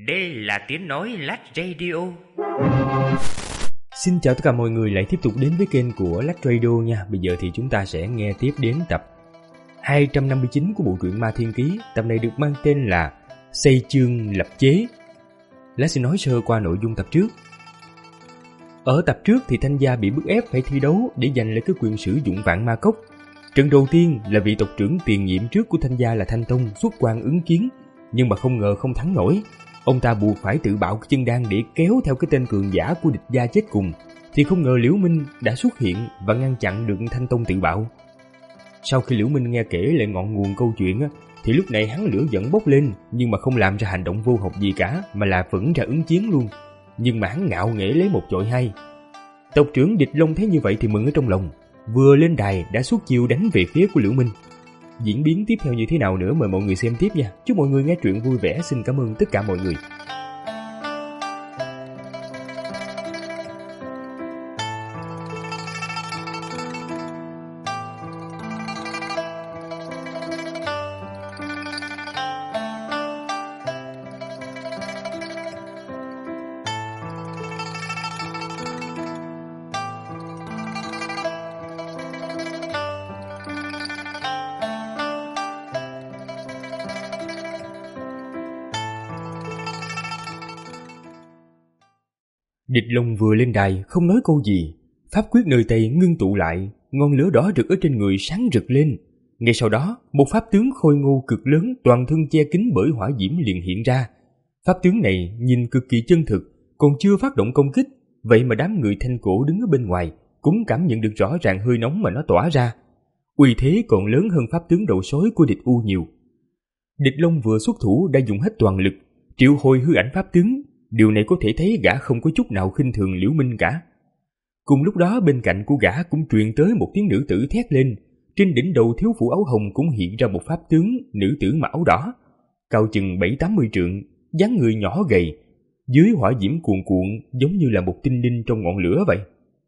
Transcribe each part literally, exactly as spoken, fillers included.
Đây là tiếng nói Lách Radio. Xin chào tất cả mọi người lại tiếp tục đến với kênh của Lách Radio nha. Bây giờ thì chúng ta sẽ nghe tiếp đến tập hai trăm năm mươi chín của bộ truyện Ma Thiên Ký. Tập này được mang tên là Xây Chương Lập Chế. Lách sẽ nói sơ qua nội dung tập trước. Ở tập trước thì Thanh Gia bị bức ép phải thi đấu để giành lấy cái quyền sử dụng vạn ma cốc. Trận đầu tiên là vị tộc trưởng tiền nhiệm trước của Thanh Gia là Thanh Tông xuất quan ứng chiến, nhưng mà không ngờ không thắng nổi. Ông ta buộc phải tự bạo cái chân đan để kéo theo cái tên cường giả của địch gia chết cùng, thì không ngờ Liễu Minh đã xuất hiện và ngăn chặn được Thanh Tông tự bạo. Sau khi Liễu Minh nghe kể lại ngọn nguồn câu chuyện á, thì lúc này hắn lửa giận bốc lên, nhưng mà không làm ra hành động vô học gì cả, mà là vẫn ra ứng chiến luôn. Nhưng mà hắn ngạo nghễ lấy một chọi hai. Tộc trưởng Địch Long thấy như vậy thì mừng ở trong lòng, vừa lên đài đã xuất chiêu đánh về phía của Liễu Minh. Diễn biến tiếp theo như thế nào nữa mời mọi người xem tiếp nha. Chúc mọi người nghe truyện vui vẻ. Xin cảm ơn tất cả mọi người. Địch Long vừa lên đài không nói câu gì, pháp quyết nơi tay ngưng tụ lại, ngọn lửa đỏ rực ở trên người sáng rực lên. Ngay sau đó, một pháp tướng khôi ngô cực lớn toàn thân che kín bởi hỏa diễm liền hiện ra. Pháp tướng này nhìn cực kỳ chân thực, còn chưa phát động công kích, vậy mà đám người Thanh Cổ đứng ở bên ngoài cũng cảm nhận được rõ ràng hơi nóng mà nó tỏa ra. Uy thế còn lớn hơn pháp tướng đầu sói của địch U nhiều. Địch Long vừa xuất thủ đã dùng hết toàn lực, triệu hồi hư ảnh pháp tướng. Điều này có thể thấy gã không có chút nào khinh thường Liễu Minh cả. Cùng lúc đó bên cạnh của gã cũng truyền tới một tiếng nữ tử thét lên. Trên đỉnh đầu thiếu phụ áo hồng cũng hiện ra một pháp tướng nữ tử mặc áo đỏ, cao chừng bảy tám mươi trượng, dáng người nhỏ gầy, dưới hỏa diễm cuồn cuộn giống như là một tinh linh trong ngọn lửa vậy.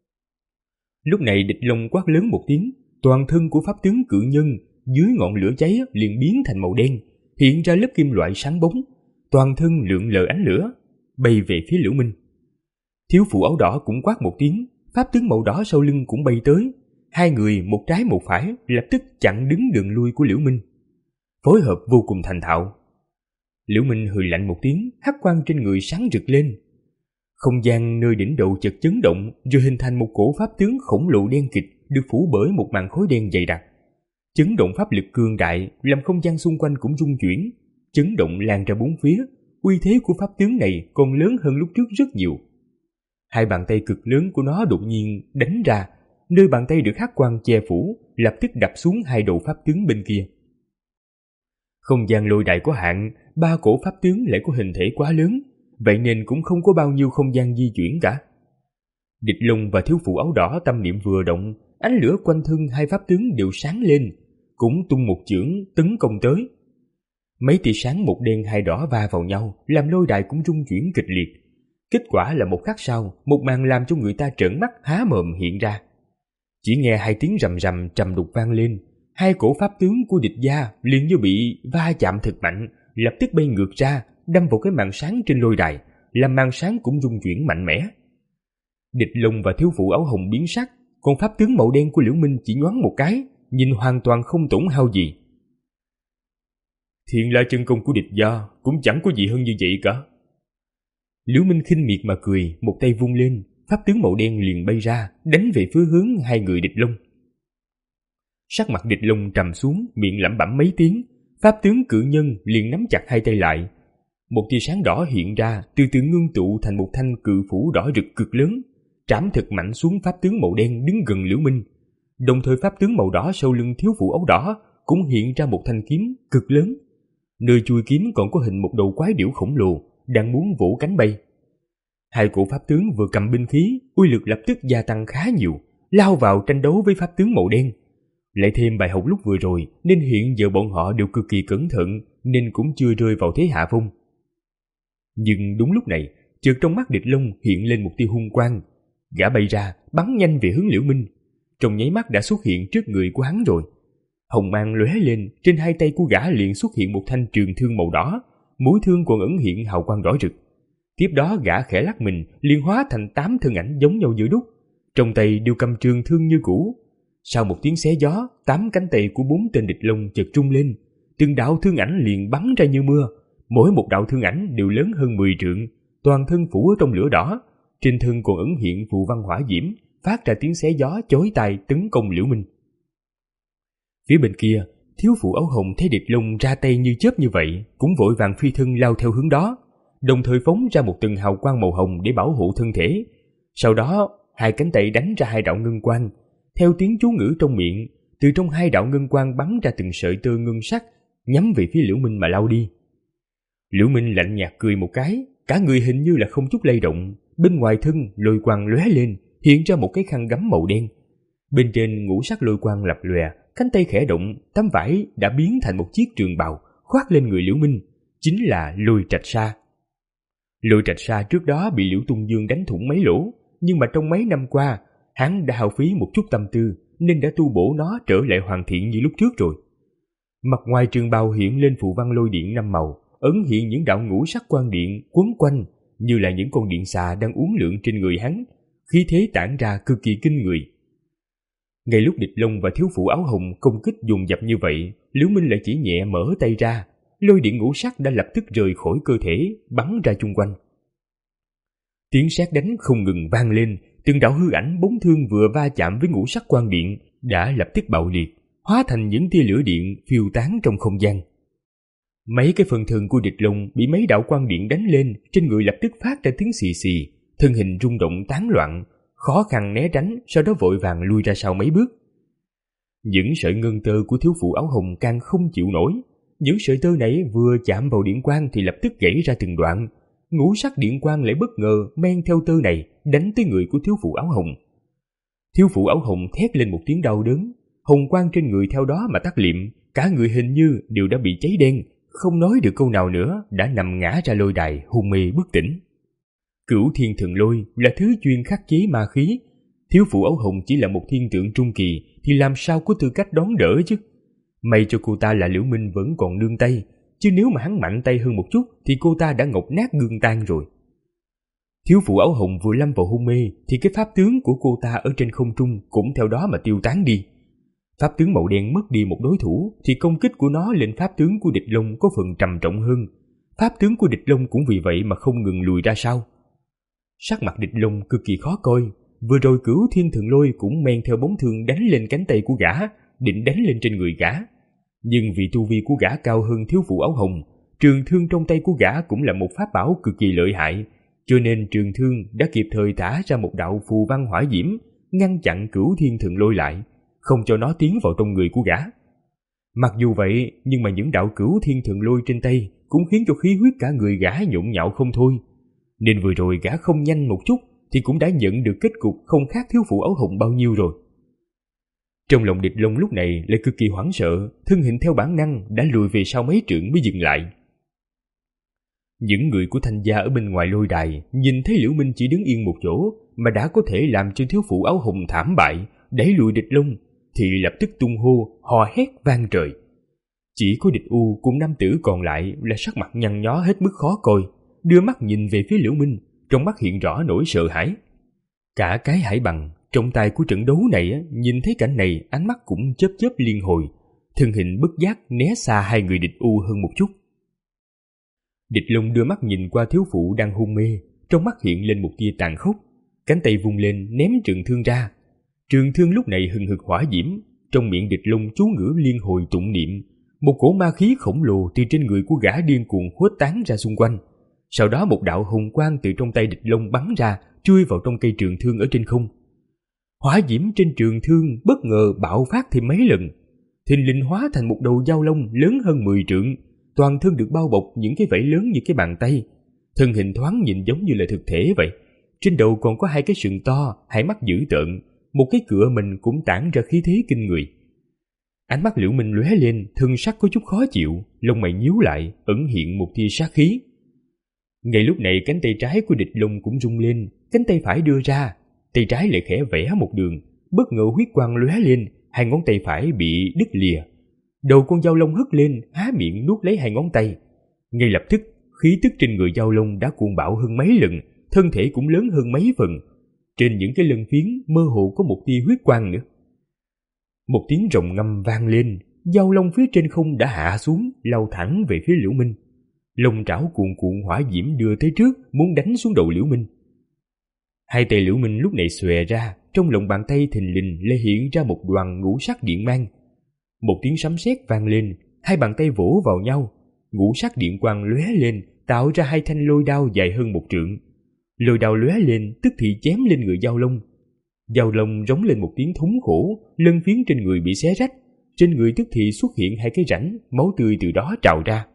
Lúc này Địch Long quát lớn một tiếng, toàn thân của pháp tướng cự nhân dưới ngọn lửa cháy liền biến thành màu đen, hiện ra lớp kim loại sáng bóng, toàn thân lượn lờ ánh lửa, bay về phía Liễu Minh. Thiếu phụ áo đỏ cũng quát một tiếng, pháp tướng màu đỏ sau lưng cũng bay tới. Hai người một trái một phải lập tức chặn đứng đường lui của Liễu Minh, phối hợp vô cùng thành thạo. Liễu Minh hừ lạnh một tiếng, hắc quang trên người sáng rực lên. Không gian nơi đỉnh đầu chợt chấn động, rồi hình thành một cổ pháp tướng khổng lồ đen kịt được phủ bởi một màn khói đen dày đặc. Chấn động pháp lực cường đại làm không gian xung quanh cũng rung chuyển, chấn động lan ra bốn phía. Uy thế của pháp tướng này còn lớn hơn lúc trước rất nhiều. Hai bàn tay cực lớn của nó đột nhiên đánh ra, nơi bàn tay được hắc quang che phủ lập tức đập xuống hai đầu pháp tướng bên kia. Không gian lôi đại có hạn, ba cổ pháp tướng lại có hình thể quá lớn, vậy nên cũng không có bao nhiêu không gian di chuyển cả. Địch Long và thiếu phụ áo đỏ tâm niệm vừa động, ánh lửa quanh thân hai pháp tướng đều sáng lên, cũng tung một chưởng tấn công tới. Mấy tia sáng một đen hai đỏ va vào nhau, làm lôi đài cũng rung chuyển kịch liệt. Kết quả là một khắc sau, một màn làm cho người ta trợn mắt há mồm hiện ra. Chỉ nghe hai tiếng rầm rầm trầm đục vang lên, hai cổ pháp tướng của địch gia liền như bị va chạm thật mạnh, lập tức bay ngược ra, đâm vào cái màn sáng trên lôi đài, làm màn sáng cũng rung chuyển mạnh mẽ. Địch Long và thiếu phụ áo hồng biến sắc, còn pháp tướng màu đen của Liễu Minh chỉ nhoáng một cái, nhìn hoàn toàn không tổn hao gì. Thiện La chân công của địch gia cũng chẳng có gì hơn như vậy cả. Liễu Minh khinh miệt mà cười, một tay vung lên, pháp tướng màu đen liền bay ra, đánh về phía hướng hai người Địch Long. Sắc mặt Địch Long trầm xuống, miệng lẩm bẩm mấy tiếng, pháp tướng cự nhân liền nắm chặt hai tay lại. Một tia sáng đỏ hiện ra, từ từ ngưng tụ thành một thanh cự phủ đỏ rực cực lớn, trảm thật mạnh xuống pháp tướng màu đen đứng gần Liễu Minh. Đồng thời pháp tướng màu đỏ sau lưng thiếu phụ áo đỏ cũng hiện ra một thanh kiếm cực lớn. Nơi chui kiếm còn có hình một đầu quái điểu khổng lồ đang muốn vỗ cánh bay. Hai cổ pháp tướng vừa cầm binh khí, uy lực lập tức gia tăng khá nhiều, lao vào tranh đấu với pháp tướng màu đen. Lại thêm bài học lúc vừa rồi, nên hiện giờ bọn họ đều cực kỳ cẩn thận, nên cũng chưa rơi vào thế hạ phong. Nhưng đúng lúc này, chợt trong mắt Địch Long hiện lên một tia hung quang. Gã bay ra, bắn nhanh về hướng Liễu Minh, trong nháy mắt đã xuất hiện trước người của hắn rồi. Hồng mang lóe lên, trên hai tay của gã liền xuất hiện một thanh trường thương màu đỏ, mũi thương còn ẩn hiện hào quang đỏ rực. Tiếp đó gã khẽ lắc mình, liền hóa thành tám thân ảnh giống nhau như đúc, trong tay đều cầm trường thương như cũ. Sau một tiếng xé gió, tám cánh tay của bốn tên địch long chợt trung lên, từng đạo thương ảnh liền bắn ra như mưa. Mỗi một đạo thương ảnh đều lớn hơn mười trượng, toàn thân phủ ở trong lửa đỏ, trên thân còn ẩn hiện phù văn hỏa diễm, phát ra tiếng xé gió chói tai tấn công Liễu Minh. Phía bên kia, thiếu phụ áo hồng thấy địch long ra tay như chớp như vậy, cũng vội vàng phi thân lao theo hướng đó, đồng thời phóng ra một tầng hào quang màu hồng để bảo hộ thân thể. Sau đó, hai cánh tay đánh ra hai đạo ngân quang, theo tiếng chú ngữ trong miệng, từ trong hai đạo ngân quang bắn ra từng sợi tơ ngân sắc, nhắm về phía Liễu Minh mà lao đi. Liễu Minh lạnh nhạt cười một cái, cả người hình như là không chút lay động, bên ngoài thân lôi quang lóe lên, hiện ra một cái khăn gấm màu đen. Bên trên ngũ sắc lôi quang lập lòe, cánh tay khẽ động, tấm vải đã biến thành một chiếc trường bào khoác lên người Liễu Minh, chính là Lôi Trạch Sa. Lôi Trạch Sa trước đó bị Liễu Tung Dương đánh thủng mấy lỗ, nhưng mà trong mấy năm qua, hắn đã hao phí một chút tâm tư nên đã tu bổ nó trở lại hoàn thiện như lúc trước rồi. Mặt ngoài trường bào hiện lên phù văn lôi điện năm màu, ẩn hiện những đạo ngũ sắc quang điện quấn quanh như là những con điện xà đang uốn lượn trên người hắn, khí thế tản ra cực kỳ kinh người. Ngay lúc địch long và thiếu phụ áo hồng công kích dồn dập như vậy, Liễu Minh lại chỉ nhẹ mở tay ra, lôi điện ngũ sắc đã lập tức rời khỏi cơ thể, bắn ra chung quanh. Tiếng sét đánh không ngừng vang lên, từng đạo hư ảnh bóng thương vừa va chạm với ngũ sắc quang điện đã lập tức bạo liệt, hóa thành những tia lửa điện phiêu tán trong không gian. Mấy cái phần thân của địch long bị mấy đạo quang điện đánh lên, trên người lập tức phát ra tiếng xì xì, thân hình rung động tán loạn, khó khăn né tránh, sau đó vội vàng lui ra sau mấy bước. Những sợi ngân tơ của thiếu phụ áo hồng càng không chịu nổi, những sợi tơ này vừa chạm vào điện quang thì lập tức gãy ra từng đoạn. Ngũ sắc điện quang lại bất ngờ men theo tơ này đánh tới người của thiếu phụ áo hồng. Thiếu phụ áo hồng thét lên một tiếng đau đớn, hồng quang trên người theo đó mà tắt liệm, cả người hình như đều đã bị cháy đen, không nói được câu nào nữa, đã nằm ngã ra lôi đài hôn mê bất tỉnh. Cửu Thiên Thần Lôi là thứ chuyên khắc chế ma khí, thiếu phụ áo hồng chỉ là một thiên tượng trung kỳ thì làm sao có tư cách đón đỡ chứ. May cho cô ta là Liễu Minh vẫn còn nương tay, chứ nếu mà hắn mạnh tay hơn một chút thì cô ta đã ngọc nát gương tan rồi. Thiếu phụ áo hồng vừa lâm vào hôn mê thì cái pháp tướng của cô ta ở trên không trung cũng theo đó mà tiêu tán đi. Pháp tướng màu đen mất đi một đối thủ thì công kích của nó lên pháp tướng của địch long có phần trầm trọng hơn. Pháp tướng của địch long cũng vì vậy mà không ngừng lùi ra sau. Sắc mặt địch long cực kỳ khó coi, vừa rồi Cửu Thiên Thần Lôi cũng men theo bóng thương đánh lên cánh tay của gã, định đánh lên trên người gã. Nhưng vì tu vi của gã cao hơn thiếu phụ áo hồng, trường thương trong tay của gã cũng là một pháp bảo cực kỳ lợi hại, cho nên trường thương đã kịp thời thả ra một đạo phù văn hỏa diễm, ngăn chặn Cửu Thiên Thần Lôi lại, không cho nó tiến vào trong người của gã. Mặc dù vậy, nhưng mà những đạo Cửu Thiên Thần Lôi trên tay cũng khiến cho khí huyết cả người gã nhộn nhạo không thôi, nên vừa rồi gã không nhanh một chút thì cũng đã nhận được kết cục không khác thiếu phụ áo hồng bao nhiêu rồi. Trong lòng địch long lúc này lại cực kỳ hoảng sợ, thân hình theo bản năng đã lùi về sau mấy trượng mới dừng lại. Những người của Thanh gia ở bên ngoài lôi đài nhìn thấy Liễu Minh chỉ đứng yên một chỗ mà đã có thể làm cho thiếu phụ áo hồng thảm bại, đẩy lùi địch long, thì lập tức tung hô, hò hét vang trời. Chỉ có địch u cùng nam tử còn lại là sắc mặt nhăn nhó hết mức khó coi, đưa mắt nhìn về phía Liễu Minh, trong mắt hiện rõ nỗi sợ hãi. Cả cái Hải Bằng trong tay của trận đấu này nhìn thấy cảnh này, ánh mắt cũng chớp chớp liên hồi, thân hình bất giác né xa hai người địch u hơn một chút. Địch long đưa mắt nhìn qua thiếu phụ đang hôn mê, trong mắt hiện lên một tia tàn khốc, cánh tay vung lên ném trường thương ra. Trường thương lúc này hừng hực hỏa diễm, trong miệng địch long chú ngữ liên hồi tụng niệm, một cỗ ma khí khổng lồ từ trên người của gã điên cuồng khuếch tán ra xung quanh. Sau đó một đạo hồng quang từ trong tay địch long bắn ra, chui vào trong cây trường thương ở trên không. Hỏa diễm trên trường thương bất ngờ bạo phát thêm mấy lần, thình lình hóa thành một đầu dao long lớn hơn mười trượng, toàn thân được bao bọc những cái vảy lớn như cái bàn tay, thân hình thoáng nhìn giống như là thực thể vậy. Trên đầu còn có hai cái sừng to, hai mắt dữ tợn, một cái cựa mình cũng tản ra khí thế kinh người. Ánh mắt Liễu Minh lóe lên, thân sắc có chút khó chịu, lông mày nhíu lại, ẩn hiện một tia sát khí. Ngay lúc này cánh tay trái của địch long cũng rung lên, cánh tay phải đưa ra, tay trái lại khẽ vẽ một đường, bất ngờ huyết quang lóe lên, hai ngón tay phải bị đứt lìa. Đầu con dao long hất lên, há miệng nuốt lấy hai ngón tay. Ngay lập tức khí tức trên người Giao Long đã cuồng bạo hơn mấy lần, thân thể cũng lớn hơn mấy phần. Trên những cái lân phiến mơ hồ có một tia huyết quang nữa. Một tiếng rồng ngâm vang lên, Giao Long phía trên không đã hạ xuống, lao thẳng về phía Liễu Minh. Lông trảo cuồn cuộn hỏa diễm đưa tới trước, muốn đánh xuống đầu Liễu Minh. Hai tay Liễu Minh lúc này xòe ra, trong lòng bàn tay thình lình lê hiện ra một đoàn ngũ sắc điện mang. Một tiếng sấm sét vang lên, hai bàn tay vỗ vào nhau, ngũ sắc điện quang lóe lên, tạo ra hai thanh lôi đao dài hơn một trượng. Lôi đao lóe lên, tức thì chém lên người Giao Long. Giao Long rống lên một tiếng thống khổ, lân phiến trên người bị xé rách, trên người tức thì xuất hiện hai cái rãnh, máu tươi từ đó trào ra.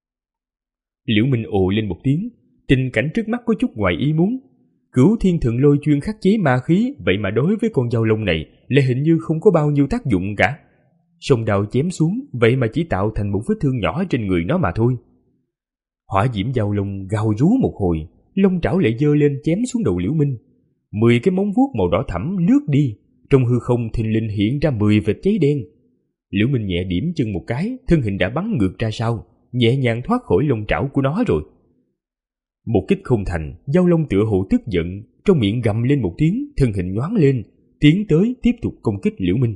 Liễu Minh ồ lên một tiếng, tình cảnh trước mắt có chút ngoài ý muốn. Cửu Thiên Thượng Lôi chuyên khắc chế ma khí, vậy mà đối với con Giao Long này lại hình như không có bao nhiêu tác dụng cả. Song đao chém xuống, vậy mà chỉ tạo thành một vết thương nhỏ trên người nó mà thôi. Hỏa diễm Giao Long gào rú một hồi, lông trảo lại giơ lên chém xuống đầu Liễu Minh. Mười cái móng vuốt màu đỏ thẫm lướt đi, trong hư không thình lình hiện ra mười vệt cháy đen. Liễu Minh nhẹ điểm chân một cái, thân hình đã bắn ngược ra sau, nhẹ nhàng thoát khỏi lông trảo của nó rồi. Một kích không thành, Giao Long tựa hồ tức giận, trong miệng gầm lên một tiếng, thân hình nhoáng lên, tiến tới tiếp tục công kích Liễu Minh.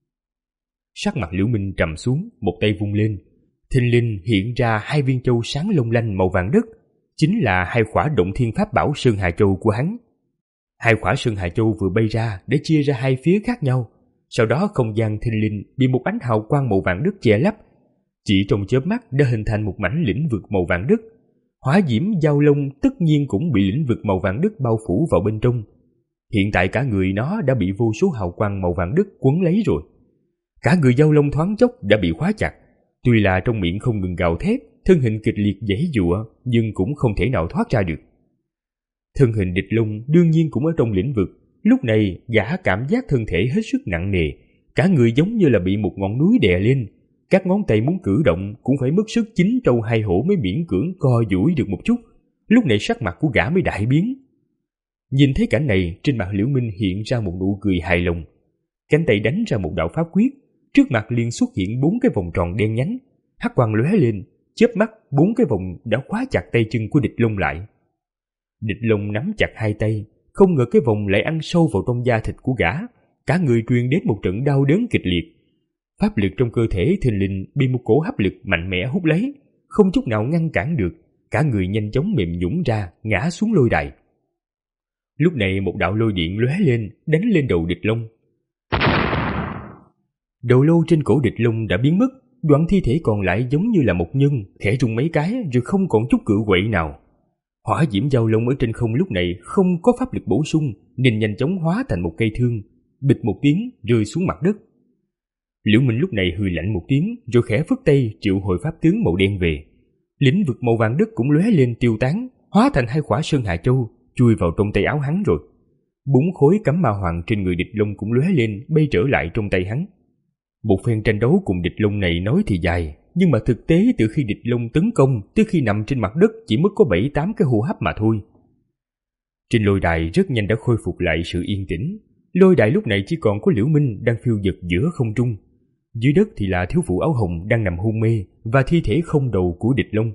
Sắc mặt Liễu Minh trầm xuống, một tay vung lên, thình lình hiện ra hai viên châu sáng long lanh màu vàng đất, chính là hai khỏa động thiên pháp bảo Sơn Hà Châu của hắn. Hai khỏa Sơn Hà Châu vừa bay ra để chia ra hai phía khác nhau, sau đó không gian thình lình bị một ánh hào quang màu vàng đất che lấp, chỉ trong chớp mắt đã hình thành một mảnh lĩnh vực màu vàng đất. Hỏa diễm Giao Long tất nhiên cũng bị lĩnh vực màu vàng đất bao phủ vào bên trong. Hiện tại cả người nó đã bị vô số hào quang màu vàng đất quấn lấy rồi. Cả người Giao Long thoáng chốc đã bị khóa chặt, tuy là trong miệng không ngừng gào thét, thân hình kịch liệt giãy giụa, nhưng cũng không thể nào thoát ra được. Thân hình Địch Long đương nhiên cũng ở trong lĩnh vực, lúc này gã cảm giác thân thể hết sức nặng nề, cả người giống như là bị một ngọn núi đè lên, các ngón tay muốn cử động cũng phải mất sức chín trâu hai hổ mới miễn cưỡng co duỗi được một chút. Lúc này sắc mặt của gã mới đại biến. Nhìn thấy cảnh này, trên mặt Liễu Minh hiện ra một nụ cười hài lòng. Cánh tay đánh ra một đạo pháp quyết, trước mặt liền xuất hiện bốn cái vòng tròn đen nhánh, hắc quang lóe lên, chớp mắt bốn cái vòng đã khóa chặt tay chân của Địch Long lại. Địch Long nắm chặt hai tay, không ngờ cái vòng lại ăn sâu vào trong da thịt của gã, cả người truyền đến một trận đau đớn kịch liệt. Pháp lực trong cơ thể thình lình bị một cổ hấp lực mạnh mẽ hút lấy, không chút nào ngăn cản được, cả người nhanh chóng mềm nhũn ra, ngã xuống lôi đài. Lúc này một đạo lôi điện lóe lên, đánh lên đầu Địch Long. Đầu lâu trên cổ Địch Long đã biến mất, đoạn thi thể còn lại giống như là một nhân, khẽ rung mấy cái rồi không còn chút cự quậy nào. Hỏa diễm Giao Long ở trên không lúc này không có pháp lực bổ sung, nên nhanh chóng hóa thành một cây thương, bịch một tiếng rơi xuống mặt đất. Liễu Minh lúc này hừ lạnh một tiếng, rồi khẽ phất tay triệu hồi pháp tướng màu đen về. Lĩnh vực màu vàng đất cũng lóe lên tiêu tán, hóa thành hai khỏa Sơn Hà Châu, chui vào trong tay áo hắn rồi. Bốn khối cấm ma hoàng trên người Địch Long cũng lóe lên, bay trở lại trong tay hắn. Một phen tranh đấu cùng Địch Long này nói thì dài, nhưng mà thực tế từ khi Địch Long tấn công tới khi nằm trên mặt đất chỉ mất có bảy tám cái hô hấp mà thôi. Trên lôi đài rất nhanh đã khôi phục lại sự yên tĩnh. Lôi đài lúc này chỉ còn có Liễu Minh đang phiêu dật giữa không trung. Dưới đất thì là thiếu phụ áo hồng đang nằm hôn mê và thi thể không đầu của Địch Long.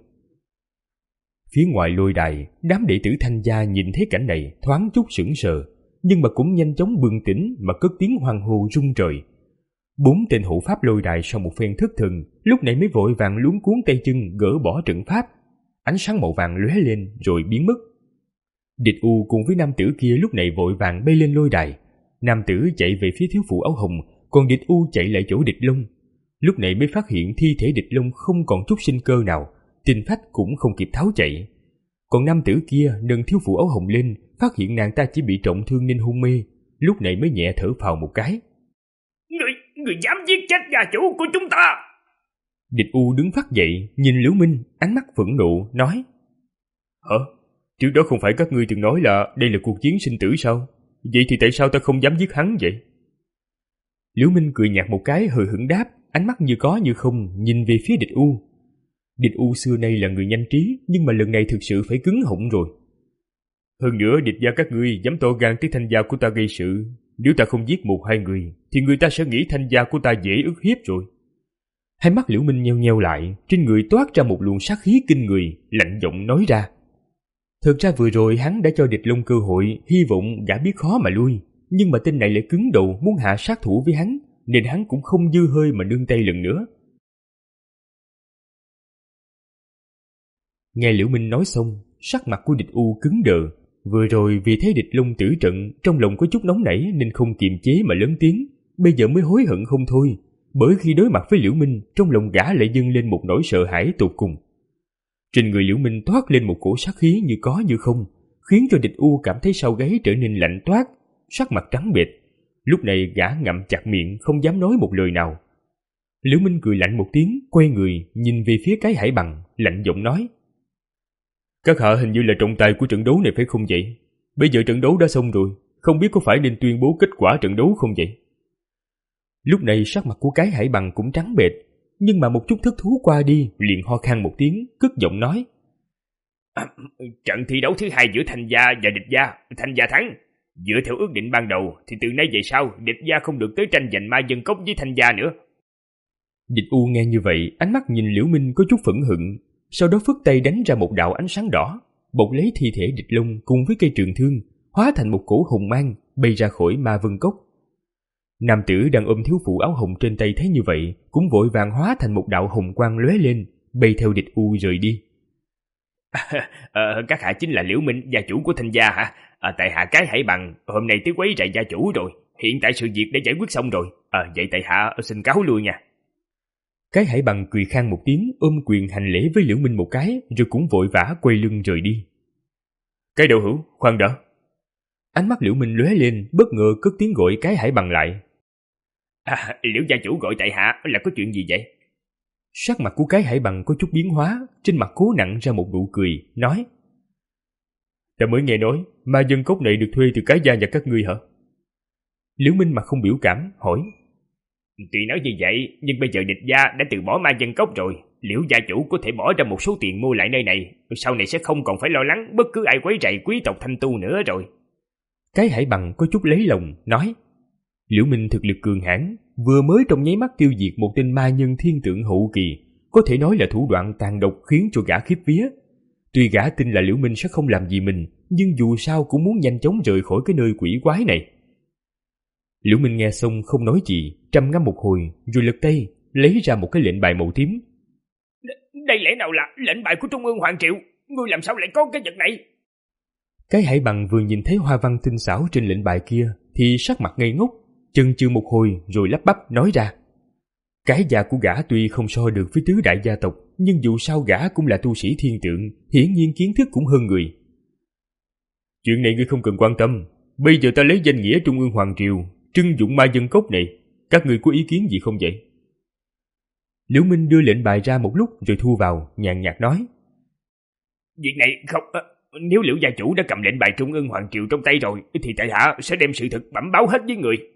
Phía ngoài lôi đài, đám đệ tử Thanh gia nhìn thấy cảnh này thoáng chút sững sờ, nhưng mà cũng nhanh chóng bừng tỉnh mà cất tiếng hoan hô rung trời. Bốn tên hộ pháp lôi đài sau một phen thất thần, lúc này mới vội vàng luống cuống tay chân gỡ bỏ trận pháp. Ánh sáng màu vàng lóe lên rồi biến mất. Địch U cùng với nam tử kia lúc này vội vàng bay lên lôi đài. Nam tử chạy về phía thiếu phụ áo hồng, còn Địch U chạy lại chỗ Địch Long. Lúc này mới phát hiện thi thể Địch Long không còn chút sinh cơ nào, tinh phách cũng không kịp tháo chạy. Còn nam tử kia nâng thiếu phụ áo hồng lên, phát hiện nàng ta chỉ bị trọng thương nên hôn mê, lúc này mới nhẹ thở phào một cái. Người, người dám giết chết gia chủ của chúng ta! Địch U đứng phát dậy, nhìn Liễu Minh, ánh mắt phẫn nộ, nói: Hả? Trước đó không phải các ngươi từng nói là đây là cuộc chiến sinh tử sao? Vậy thì tại sao ta không dám giết hắn vậy? Liễu Minh cười nhạt một cái, hờ hững đáp, ánh mắt như có như không, nhìn về phía Địch U. Địch U xưa nay là người nhanh trí, nhưng mà lần này thực sự phải cứng họng rồi. Hơn nữa địch gia các ngươi dám to gan tới Thanh gia của ta gây sự, nếu ta không giết một hai người, thì người ta sẽ nghĩ Thanh gia của ta dễ ức hiếp rồi. Hai mắt Liễu Minh nheo nheo lại, trên người toát ra một luồng sát khí kinh người, lạnh giọng nói ra. Thực ra vừa rồi hắn đã cho Địch Long cơ hội, hy vọng gã biết khó mà lui, nhưng mà tên này lại cứng đầu muốn hạ sát thủ với hắn, nên hắn cũng không dư hơi mà nương tay lần nữa. Nghe Liễu Minh nói xong, sắc mặt của Địch U cứng đờ. Vừa rồi vì thấy Địch Long tử trận, trong lòng có chút nóng nảy nên không kiềm chế mà lớn tiếng, bây giờ mới hối hận không thôi. Bởi khi đối mặt với Liễu Minh, trong lòng gã lại dâng lên một nỗi sợ hãi tột cùng. Trên người Liễu Minh toát lên một cổ sát khí như có như không, khiến cho Địch U cảm thấy sau gáy trở nên lạnh toát, sắc mặt trắng bệch. Lúc này gã ngậm chặt miệng, không dám nói một lời nào. Liễu Minh cười lạnh một tiếng, quay người nhìn về phía cái hải bằng, lạnh giọng nói: Các hạ hình như là trọng tài của trận đấu này phải không vậy? Bây giờ trận đấu đã xong rồi, không biết có phải nên tuyên bố kết quả trận đấu không vậy? Lúc này sắc mặt của cái hải bằng cũng trắng bệch, nhưng mà một chút thức thú qua đi, liền ho khan một tiếng, cất giọng nói: à, Trận thi đấu thứ hai giữa Thanh Gia và Địch Gia, Thanh Gia thắng. Dựa theo ước định ban đầu thì từ nay về sau Địch Gia không được tới tranh giành ma dân cốc với Thanh Gia nữa. Địch U nghe như vậy, ánh mắt nhìn Liễu Minh có chút phẫn hận, sau đó phất tay đánh ra một đạo ánh sáng đỏ, bọc lấy thi thể Địch Long cùng với cây trường thương, hóa thành một cổ hồng mang bay ra khỏi ma vân cốc. Nam tử đang ôm thiếu phụ áo hồng trên tay thấy như vậy, cũng vội vàng hóa thành một đạo hồng quang lóe lên, bay theo Địch U rời đi. À, à, các hạ chính là Liễu Minh, gia chủ của Thanh Gia hả? À, tại hạ cái hải bằng, hôm nay tới quấy rầy gia chủ rồi, hiện tại sự việc đã giải quyết xong rồi. À, vậy tại hạ xin cáo lui nha. Cái hải bằng cười khan một tiếng, ôm quyền hành lễ với Liễu Minh một cái, rồi cũng vội vã quay lưng rời đi. Cái đạo hữu, khoan đã. Ánh mắt Liễu Minh lóe lên, bất ngờ cất tiếng gọi cái hải bằng lại. À, Liễu gia chủ gọi tại hạ là có chuyện gì vậy? Sắc mặt của cái hải bằng có chút biến hóa, trên mặt cố nặn ra một nụ cười, nói: Ta mới nghe nói, ma dân cốc này được thuê từ cái gia nhà các ngươi hả? Liễu Minh mặt không biểu cảm, hỏi: Tuy nói như vậy, nhưng bây giờ Địch Gia đã từ bỏ ma dân cốc rồi, Liễu gia chủ có thể bỏ ra một số tiền mua lại nơi này, sau này sẽ không còn phải lo lắng bất cứ ai quấy rầy quý tộc Thanh Tu nữa rồi. Cái hải bằng có chút lấy lòng, nói: Liễu Minh thực lực cường hãn, vừa mới trong nháy mắt tiêu diệt một tên ma nhân thiên tượng hậu kỳ, có thể nói là thủ đoạn tàn độc khiến cho gã khiếp vía. Tuy gã tin là Liễu Minh sẽ không làm gì mình, nhưng dù sao cũng muốn nhanh chóng rời khỏi cái nơi quỷ quái này. Liễu Minh nghe xong không nói gì, trầm ngâm một hồi, rồi lật tay lấy ra một cái lệnh bài màu tím. Đây lẽ nào là lệnh bài của Trung ương Hoàng Triệu? Ngươi làm sao lại có cái vật này? Cái hải bằng vừa nhìn thấy hoa văn tinh xảo trên lệnh bài kia thì sắc mặt ngây ngốc, chần chừ một hồi rồi lắp bắp nói ra: Cái gia của gã tuy không so được với tứ đại gia tộc, nhưng dù sao gã cũng là tu sĩ thiên tượng, hiển nhiên kiến thức cũng hơn người. Chuyện này ngươi không cần quan tâm, bây giờ ta lấy danh nghĩa Trung ương Hoàng Triều trưng dụng ma dân cốc này, các ngươi có ý kiến gì không vậy? Liễu Minh đưa lệnh bài ra một lúc rồi thu vào, nhàn nhạt nói: Việc này không, nếu Liễu gia chủ đã cầm lệnh bài Trung ương Hoàng Triều trong tay rồi, thì tại hạ sẽ đem sự thật bẩm báo hết với người.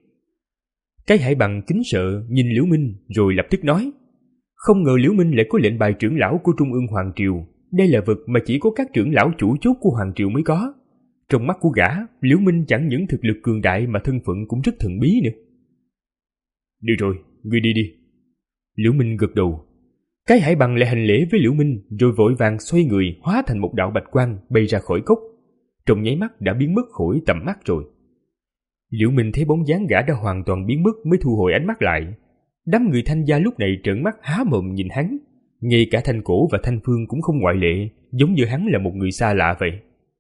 Cái hải bằng kính sợ nhìn Liễu Minh rồi lập tức nói: Không ngờ Liễu Minh lại có lệnh bài trưởng lão của Trung ương Hoàng Triều, đây là vật mà chỉ có các trưởng lão chủ chốt của Hoàng Triều mới có. Trong mắt của gã, Liễu Minh chẳng những thực lực cường đại mà thân phận cũng rất thần bí nữa. Được rồi, ngươi đi đi. Liễu Minh gật đầu. Cái hải bằng lại hành lễ với Liễu Minh rồi vội vàng xoay người hóa thành một đạo bạch quang bay ra khỏi cốc. Trong nháy mắt đã biến mất khỏi tầm mắt rồi. Liễu Minh thấy bóng dáng gã đã hoàn toàn biến mất mới thu hồi ánh mắt lại. Đám người Thanh gia lúc này trợn mắt há mồm nhìn hắn. Ngay cả Thanh Cổ và Thanh Phương cũng không ngoại lệ, giống như hắn là một người xa lạ vậy.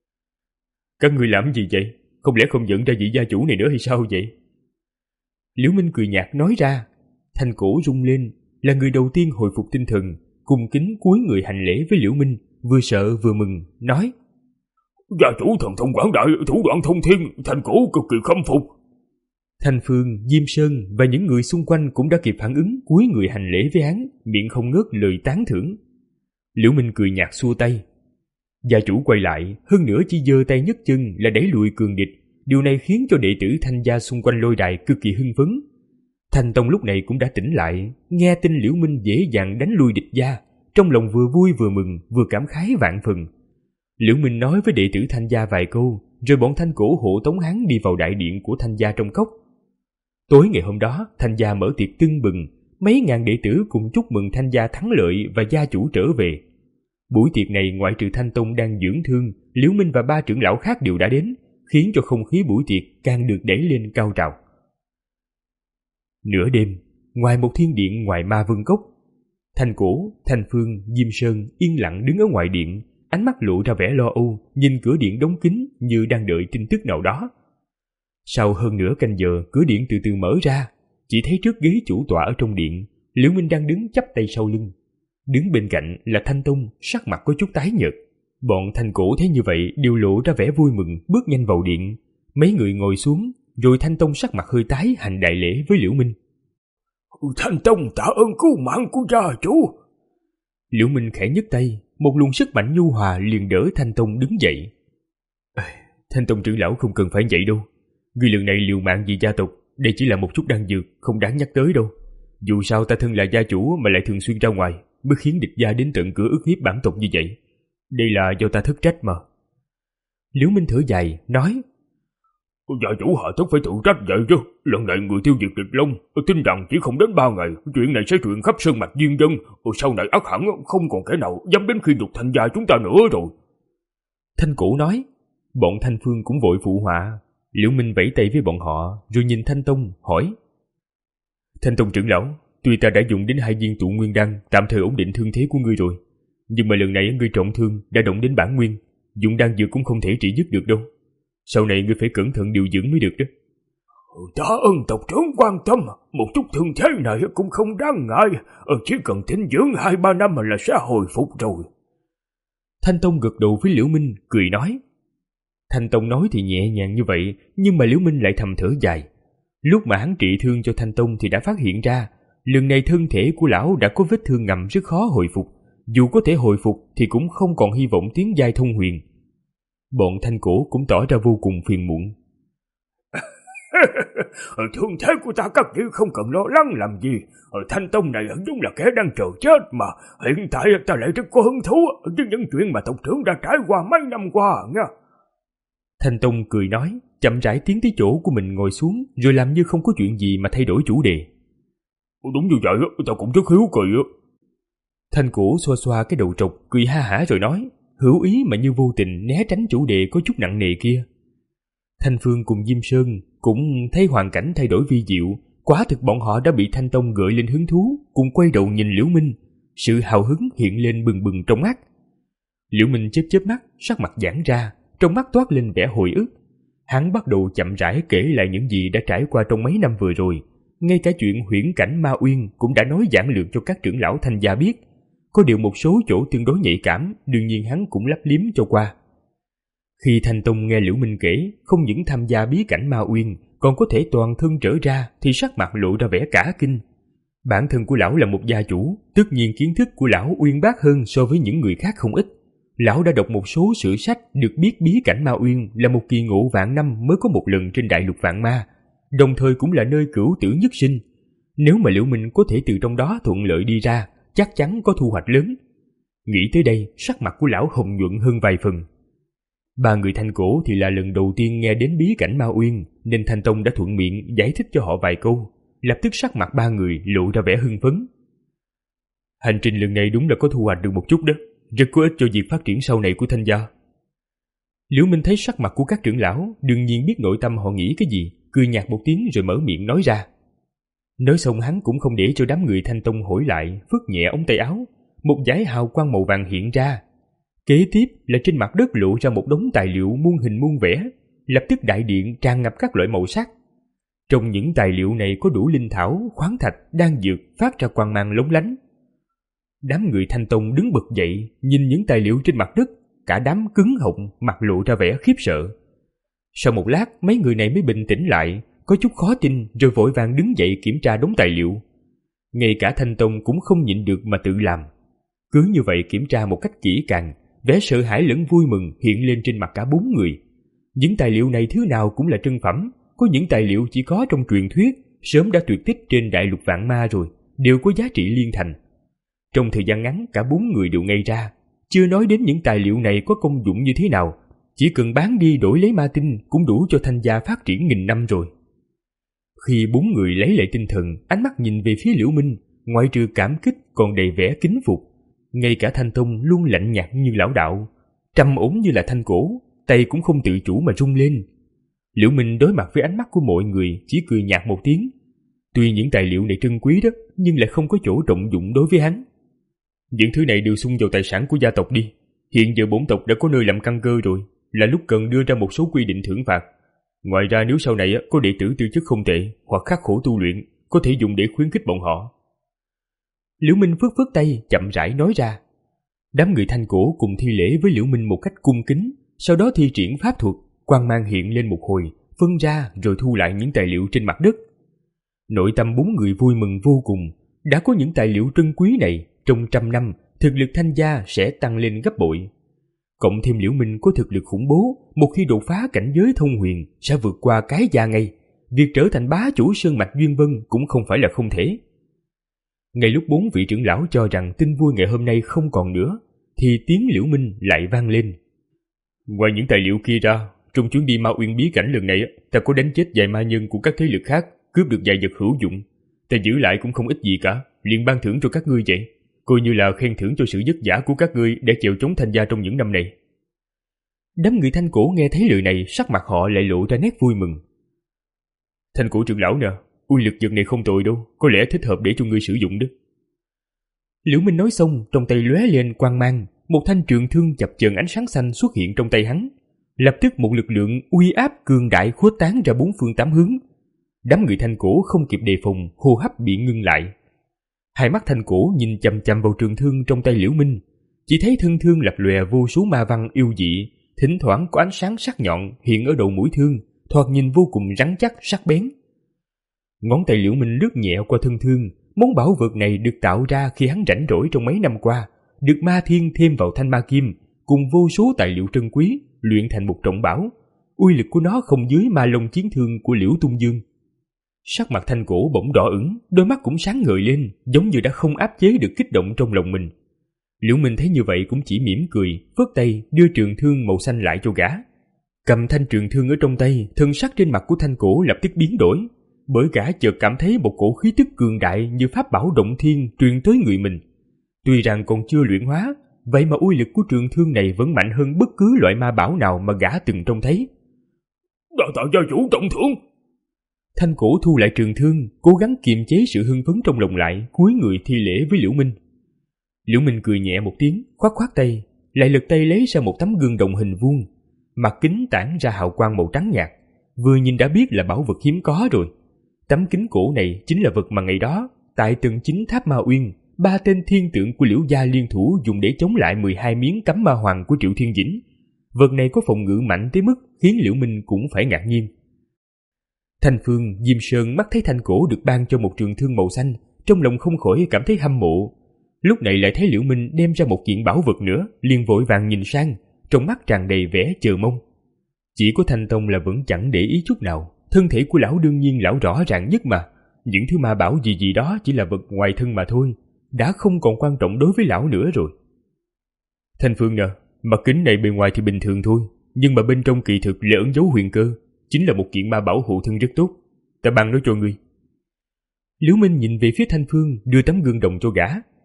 Các ngươi làm gì vậy? Không lẽ không nhận ra vị gia chủ này nữa hay sao vậy? Liễu Minh cười nhạt nói ra. Thanh Cổ rung lên, là người đầu tiên hồi phục tinh thần, cung kính cúi người hành lễ với Liễu Minh, vừa sợ vừa mừng, nói: Gia chủ thần thông quảng đại, thủ đoạn thông thiên, Thanh Cổ cực kỳ khâm phục. Thanh Phương, Diêm Sơn và những người xung quanh cũng đã kịp phản ứng, cúi người hành lễ với hắn, miệng không ngớt lời tán thưởng. Liễu Minh cười nhạt xua tay. Gia chủ quay lại, hơn nữa chỉ giơ tay nhấc chân là đẩy lùi cường địch. Điều này khiến cho đệ tử Thanh gia xung quanh lôi đài cực kỳ hưng phấn. Thanh Tông lúc này cũng đã tỉnh lại, nghe tin Liễu Minh dễ dàng đánh lui địch gia, trong lòng vừa vui vừa mừng, vừa cảm khái vạn phần. Liễu Minh nói với đệ tử Thanh gia vài câu, rồi bọn Thanh Cổ hộ tống hắn đi vào đại điện của Thanh gia trong cốc. Tối ngày hôm đó, Thanh gia mở tiệc tưng bừng, mấy ngàn đệ tử cùng chúc mừng Thanh gia thắng lợi và gia chủ trở về. Buổi tiệc này ngoại trừ Thanh Tông đang dưỡng thương, Liễu Minh và ba trưởng lão khác đều đã đến, khiến cho không khí buổi tiệc càng được đẩy lên cao trào. Nửa đêm, ngoài một thiên điện ngoài Ma Vân Cốc, Thanh Cổ, Thanh Phương, Diêm Sơn yên lặng đứng ở ngoài điện, ánh mắt lộ ra vẻ lo âu, nhìn cửa điện đóng kín như đang đợi tin tức nào đó. Sau hơn nửa canh giờ, cửa điện từ từ mở ra, chỉ thấy trước ghế chủ tọa ở trong điện, Liễu Minh đang đứng chắp tay sau lưng. Đứng bên cạnh là Thanh Tông, sắc mặt có chút tái nhợt. Bọn Thanh Cổ thấy như vậy đều lộ ra vẻ vui mừng, bước nhanh vào điện. Mấy người ngồi xuống, rồi Thanh Tông sắc mặt hơi tái hành đại lễ với Liễu Minh. Thanh Tông tạ ơn cứu mạng của gia chủ. Liễu Minh khẽ nhấc tay, một luồng sức mạnh nhu hòa liền đỡ Thanh Tông đứng dậy. Thanh Tông trưởng lão không cần phải dậy đâu. Người lần này liều mạng vì gia tộc, đây chỉ là một chút đan dược, không đáng nhắc tới đâu. Dù sao ta thân là gia chủ mà lại thường xuyên ra ngoài, mới khiến địch gia đến tận cửa ức hiếp bản tộc như vậy. Đây là do ta thất trách mà. Liễu Minh thở dài, nói: Gia chủ hạ tất phải tự trách vậy chứ. Lần này người tiêu diệt địch Long, tin rằng chỉ không đến ba ngày, chuyện này sẽ truyền khắp sơn mạch diên dân. Sau này ắt hẳn không còn kẻ nào dám đến khi nhục Thanh gia chúng ta nữa rồi. Thanh Cổ nói. Bọn Thanh Phương cũng vội phụ họa. Liễu Minh vẫy tay với bọn họ, rồi nhìn Thanh Tông, hỏi: Thanh Tông trưởng lão, tuy ta đã dùng đến hai viên tụ nguyên đan tạm thời ổn định thương thế của ngươi rồi, nhưng mà lần này ngươi trọng thương đã động đến bản nguyên, dùng đan dược cũng không thể trị dứt được đâu. Sau này ngươi phải cẩn thận điều dưỡng mới được đó. Ta ơn tộc trưởng quan tâm, một chút thương thế này cũng không đáng ngại, chỉ cần thỉnh dưỡng hai ba năm là sẽ hồi phục rồi. Thanh Tông gật đầu với Liễu Minh, cười nói. Thanh Tông nói thì nhẹ nhàng như vậy, nhưng mà Liễu Minh lại thầm thở dài. Lúc mà hắn trị thương cho Thanh Tông thì đã phát hiện ra, lần này thân thể của lão đã có vết thương ngầm rất khó hồi phục. Dù có thể hồi phục thì cũng không còn hy vọng tiến giai thông huyền. Bọn Thanh Cổ cũng tỏ ra vô cùng phiền muộn. Thương thế của ta các vị không cần lo lắng làm gì. Thanh Tông này đúng là kẻ đang chờ chết mà. Hiện tại ta lại rất có hứng thú với những chuyện mà tộc trưởng đã trải qua mấy năm qua nha. Thanh Tông cười nói, chậm rãi tiến tới chỗ của mình ngồi xuống, rồi làm như không có chuyện gì mà thay đổi chủ đề. Đúng như vậy, ta cũng rất hiếu kỳ. Thanh Cổ xoa xoa cái đầu trọc, cười ha hả rồi nói, hữu ý mà như vô tình né tránh chủ đề có chút nặng nề kia. Thanh Phương cùng Diêm Sơn cũng thấy hoàn cảnh thay đổi vi diệu, quá thực bọn họ đã bị Thanh Tông gợi lên hứng thú, cùng quay đầu nhìn Liễu Minh, sự hào hứng hiện lên bừng bừng trong mắt. Liễu Minh chớp chớp mắt, sắc mặt giãn ra, trong mắt toát lên vẻ hồi ức. Hắn bắt đầu chậm rãi kể lại những gì đã trải qua trong mấy năm vừa rồi, ngay cả chuyện huyễn cảnh Ma Uyên cũng đã nói giản lược cho các trưởng lão Thanh gia biết. Có điều một số chỗ tương đối nhạy cảm, đương nhiên hắn cũng lấp liếm cho qua. Khi Thanh Tông nghe Liễu Minh kể, không những tham gia bí cảnh Ma Uyên, còn có thể toàn thân trở ra, thì sắc mặt lộ ra vẻ cả kinh. Bản thân của lão là một gia chủ, tất nhiên kiến thức của lão uyên bác hơn so với những người khác không ít. Lão đã đọc một số sử sách, được biết bí cảnh Ma Uyên là một kỳ ngộ vạn năm mới có một lần trên đại lục vạn ma, đồng thời cũng là nơi cửu tử nhất sinh. Nếu mà Liễu Minh có thể từ trong đó thuận lợi đi ra, chắc chắn có thu hoạch lớn. Nghĩ tới đây, sắc mặt của lão hồng nhuận hơn vài phần. Ba người Thanh Cổ thì là lần đầu tiên nghe đến bí cảnh Ma Uyên, nên Thanh Tông đã thuận miệng giải thích cho họ vài câu, lập tức sắc mặt ba người lộ ra vẻ hưng phấn. Hành trình lần này đúng là có thu hoạch được một chút đó, rất có ích cho việc phát triển sau này của Thanh gia. Liễu Minh thấy sắc mặt của các trưởng lão, đương nhiên biết nội tâm họ nghĩ cái gì, cười nhạt một tiếng rồi mở miệng nói ra. Nói xong hắn cũng không để cho đám người Thanh Tông hỏi lại, phất nhẹ ống tay áo, một dải hào quang màu vàng hiện ra. Kế tiếp là trên mặt đất lộ ra một đống tài liệu muôn hình muôn vẻ, lập tức đại điện tràn ngập các loại màu sắc. Trong những tài liệu này có đủ linh thảo, khoáng thạch, đan dược phát ra quang mang lóng lánh. Đám người Thanh Tông đứng bật dậy, nhìn những tài liệu trên mặt đất, cả đám cứng họng, mặt lộ ra vẻ khiếp sợ. Sau một lát, mấy người này mới bình tĩnh lại, có chút khó tin rồi vội vàng đứng dậy kiểm tra đống tài liệu. Ngay cả Thanh Tông cũng không nhịn được mà tự làm. Cứ như vậy kiểm tra một cách kỹ càng, vẻ sợ hãi lẫn vui mừng hiện lên trên mặt cả bốn người. Những tài liệu này thứ nào cũng là trân phẩm, có những tài liệu chỉ có trong truyền thuyết, sớm đã tuyệt tích trên đại lục vạn ma rồi, đều có giá trị liên thành. Trong thời gian ngắn cả bốn người đều ngây ra, chưa nói đến những tài liệu này có công dụng như thế nào, chỉ cần bán đi đổi lấy ma tinh cũng đủ cho Thanh gia phát triển nghìn năm rồi. Khi bốn người lấy lại tinh thần, ánh mắt nhìn về phía Liễu Minh, ngoại trừ cảm kích còn đầy vẻ kính phục. Ngay cả Thanh Tông luôn lạnh nhạt như lão đạo, trầm ổn như là thanh cổ, tay cũng không tự chủ mà rung lên. Liễu Minh đối mặt với ánh mắt của mọi người chỉ cười nhạt một tiếng. Tuy những tài liệu này trân quý đó, nhưng lại không có chỗ trọng dụng đối với hắn. Những thứ này đều xung vào tài sản của gia tộc đi. Hiện giờ bổn tộc đã có nơi làm căn cơ rồi, là lúc cần đưa ra một số quy định thưởng phạt. Ngoài ra nếu sau này có đệ tử tư chất không tệ hoặc khắc khổ tu luyện, có thể dùng để khuyến khích bọn họ. Liễu Minh phất phất tay chậm rãi nói ra. Đám người Thanh Cổ cùng thi lễ với Liễu Minh một cách cung kính, sau đó thi triển pháp thuật, quang mang hiện lên một hồi, phân ra rồi thu lại những tài liệu trên mặt đất. Nội tâm bốn người vui mừng vô cùng, đã có những tài liệu trân quý này, trong trăm năm thực lực Thanh gia sẽ tăng lên gấp bội. Cộng thêm Liễu Minh có thực lực khủng bố, một khi đột phá cảnh giới thông huyền sẽ vượt qua cái gia ngay. Việc trở thành bá chủ sơn mạch Duyên Vân cũng không phải là không thể. Ngay lúc bốn vị trưởng lão cho rằng tin vui ngày hôm nay không còn nữa, thì tiếng Liễu Minh lại vang lên. Ngoài những tài liệu kia ra, trong chuyến đi Ma Uyên bí cảnh lần này, ta có đánh chết vài ma nhân của các thế lực khác, cướp được vài vật hữu dụng. Ta giữ lại cũng không ít gì cả, liền ban thưởng cho các ngươi vậy, coi như là khen thưởng cho sự vất vả của các ngươi để chèo chống Thanh gia trong những năm này. Đám người Thanh Cổ nghe thấy lời này, sắc mặt họ lại lộ ra nét vui mừng. Thanh Cổ trưởng lão nè, uy lực vật này không tồi đâu, có lẽ thích hợp để cho ngươi sử dụng đó. Liễu Minh nói xong, trong tay lóe lên quang mang, một thanh trường thương chập chờn ánh sáng xanh xuất hiện trong tay hắn. Lập tức một lực lượng uy áp cường đại khuếch tán ra bốn phương tám hướng. Đám người Thanh Cổ không kịp đề phòng, hô hấp bị ngưng lại. Hai mắt Thanh Cổ nhìn chằm chằm vào trường thương trong tay Liễu Minh, chỉ thấy thân thương lập lòe vô số ma văn yêu dị, thỉnh thoảng có ánh sáng sắc nhọn hiện ở đầu mũi thương, thoạt nhìn vô cùng rắn chắc sắc bén. Ngón tay Liễu Minh lướt nhẹ qua thân thương, món bảo vật này được tạo ra khi hắn rảnh rỗi trong mấy năm qua, được Ma Thiên thêm vào thanh ma kim cùng vô số tài liệu trân quý luyện thành một trọng bảo. Uy lực của nó không dưới ma long chiến thương của Liễu Tung Dương. Sắc mặt Thanh Cổ bỗng đỏ ửng, đôi mắt cũng sáng ngời lên, giống như đã không áp chế được kích động trong lòng mình. Liễu Minh thấy như vậy cũng chỉ mỉm cười, phất tay đưa trường thương màu xanh lại cho gã. Cầm thanh trường thương ở trong tay, thân sắc trên mặt của Thanh Cổ lập tức biến đổi, bởi gã chợt cảm thấy một cổ khí tức cường đại như pháp bảo động thiên truyền tới người mình. Tuy rằng còn chưa luyện hóa, vậy mà uy lực của trường thương này vẫn mạnh hơn bất cứ loại ma bảo nào mà gã từng trông thấy. Đa tạ gia chủ trọng thưởng. Thanh Cổ thu lại trường thương, cố gắng kiềm chế sự hưng phấn trong lòng lại, cúi người thi lễ với Liễu Minh. Liễu Minh cười nhẹ một tiếng, khoát khoát tay, lại lật tay lấy ra một tấm gương đồng hình vuông, mặt kính tản ra hào quang màu trắng nhạt, vừa nhìn đã biết là bảo vật hiếm có rồi. Tấm kính cổ này chính là vật mà ngày đó tại tầng chín tháp Ma Uyên, ba tên thiên tượng của Liễu gia liên thủ dùng để chống lại mười hai miếng cấm ma hoàng của Triệu Thiên Dĩnh. Vật này có phòng ngự mạnh tới mức khiến Liễu Minh cũng phải ngạc nhiên. Thanh Phương, Diêm Sơn mắt thấy Thanh Cổ được ban cho một trường thương màu xanh, trong lòng không khỏi cảm thấy hâm mộ. Lúc này lại thấy Liễu Minh đem ra một kiện bảo vật nữa, liền vội vàng nhìn sang, trong mắt tràn đầy vẻ chờ mong. Chỉ có Thanh Tông là vẫn chẳng để ý chút nào, thân thể của lão đương nhiên lão rõ ràng nhất mà, những thứ ma bảo gì gì đó chỉ là vật ngoài thân mà thôi, đã không còn quan trọng đối với lão nữa rồi. Thanh Phương nè, mặt kính này bề ngoài thì bình thường thôi, nhưng mà bên trong kỳ thực là ẩn dấu huyền cơ, chính là một kiện ma bảo hộ thân rất tốt, ta ban nó cho ngươi. Liễu Minh nhìn về phía Thanh Phương, đưa tấm gương đồng cho gã.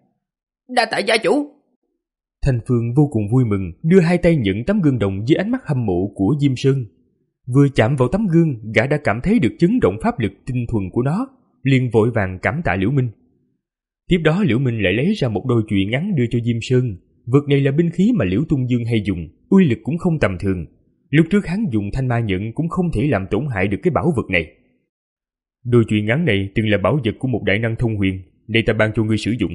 Đa tạ gia chủ. Thanh Phương vô cùng vui mừng, đưa hai tay nhận tấm gương đồng dưới ánh mắt hâm mộ của Diêm Sơn. Vừa chạm vào tấm gương, gã đã cảm thấy được chấn động pháp lực tinh thuần của nó, liền vội vàng cảm tạ Liễu Minh. Tiếp đó Liễu Minh lại lấy ra một đôi chùy ngắn đưa cho Diêm Sơn. Vật này là binh khí mà Liễu Tung Dương hay dùng, uy lực cũng không tầm thường. Lúc trước hắn dùng thanh ma nhận cũng không thể làm tổn hại được cái bảo vật này. Đôi chùy ngắn này từng là bảo vật của một đại năng thông huyền, đây ta ban cho ngươi sử dụng.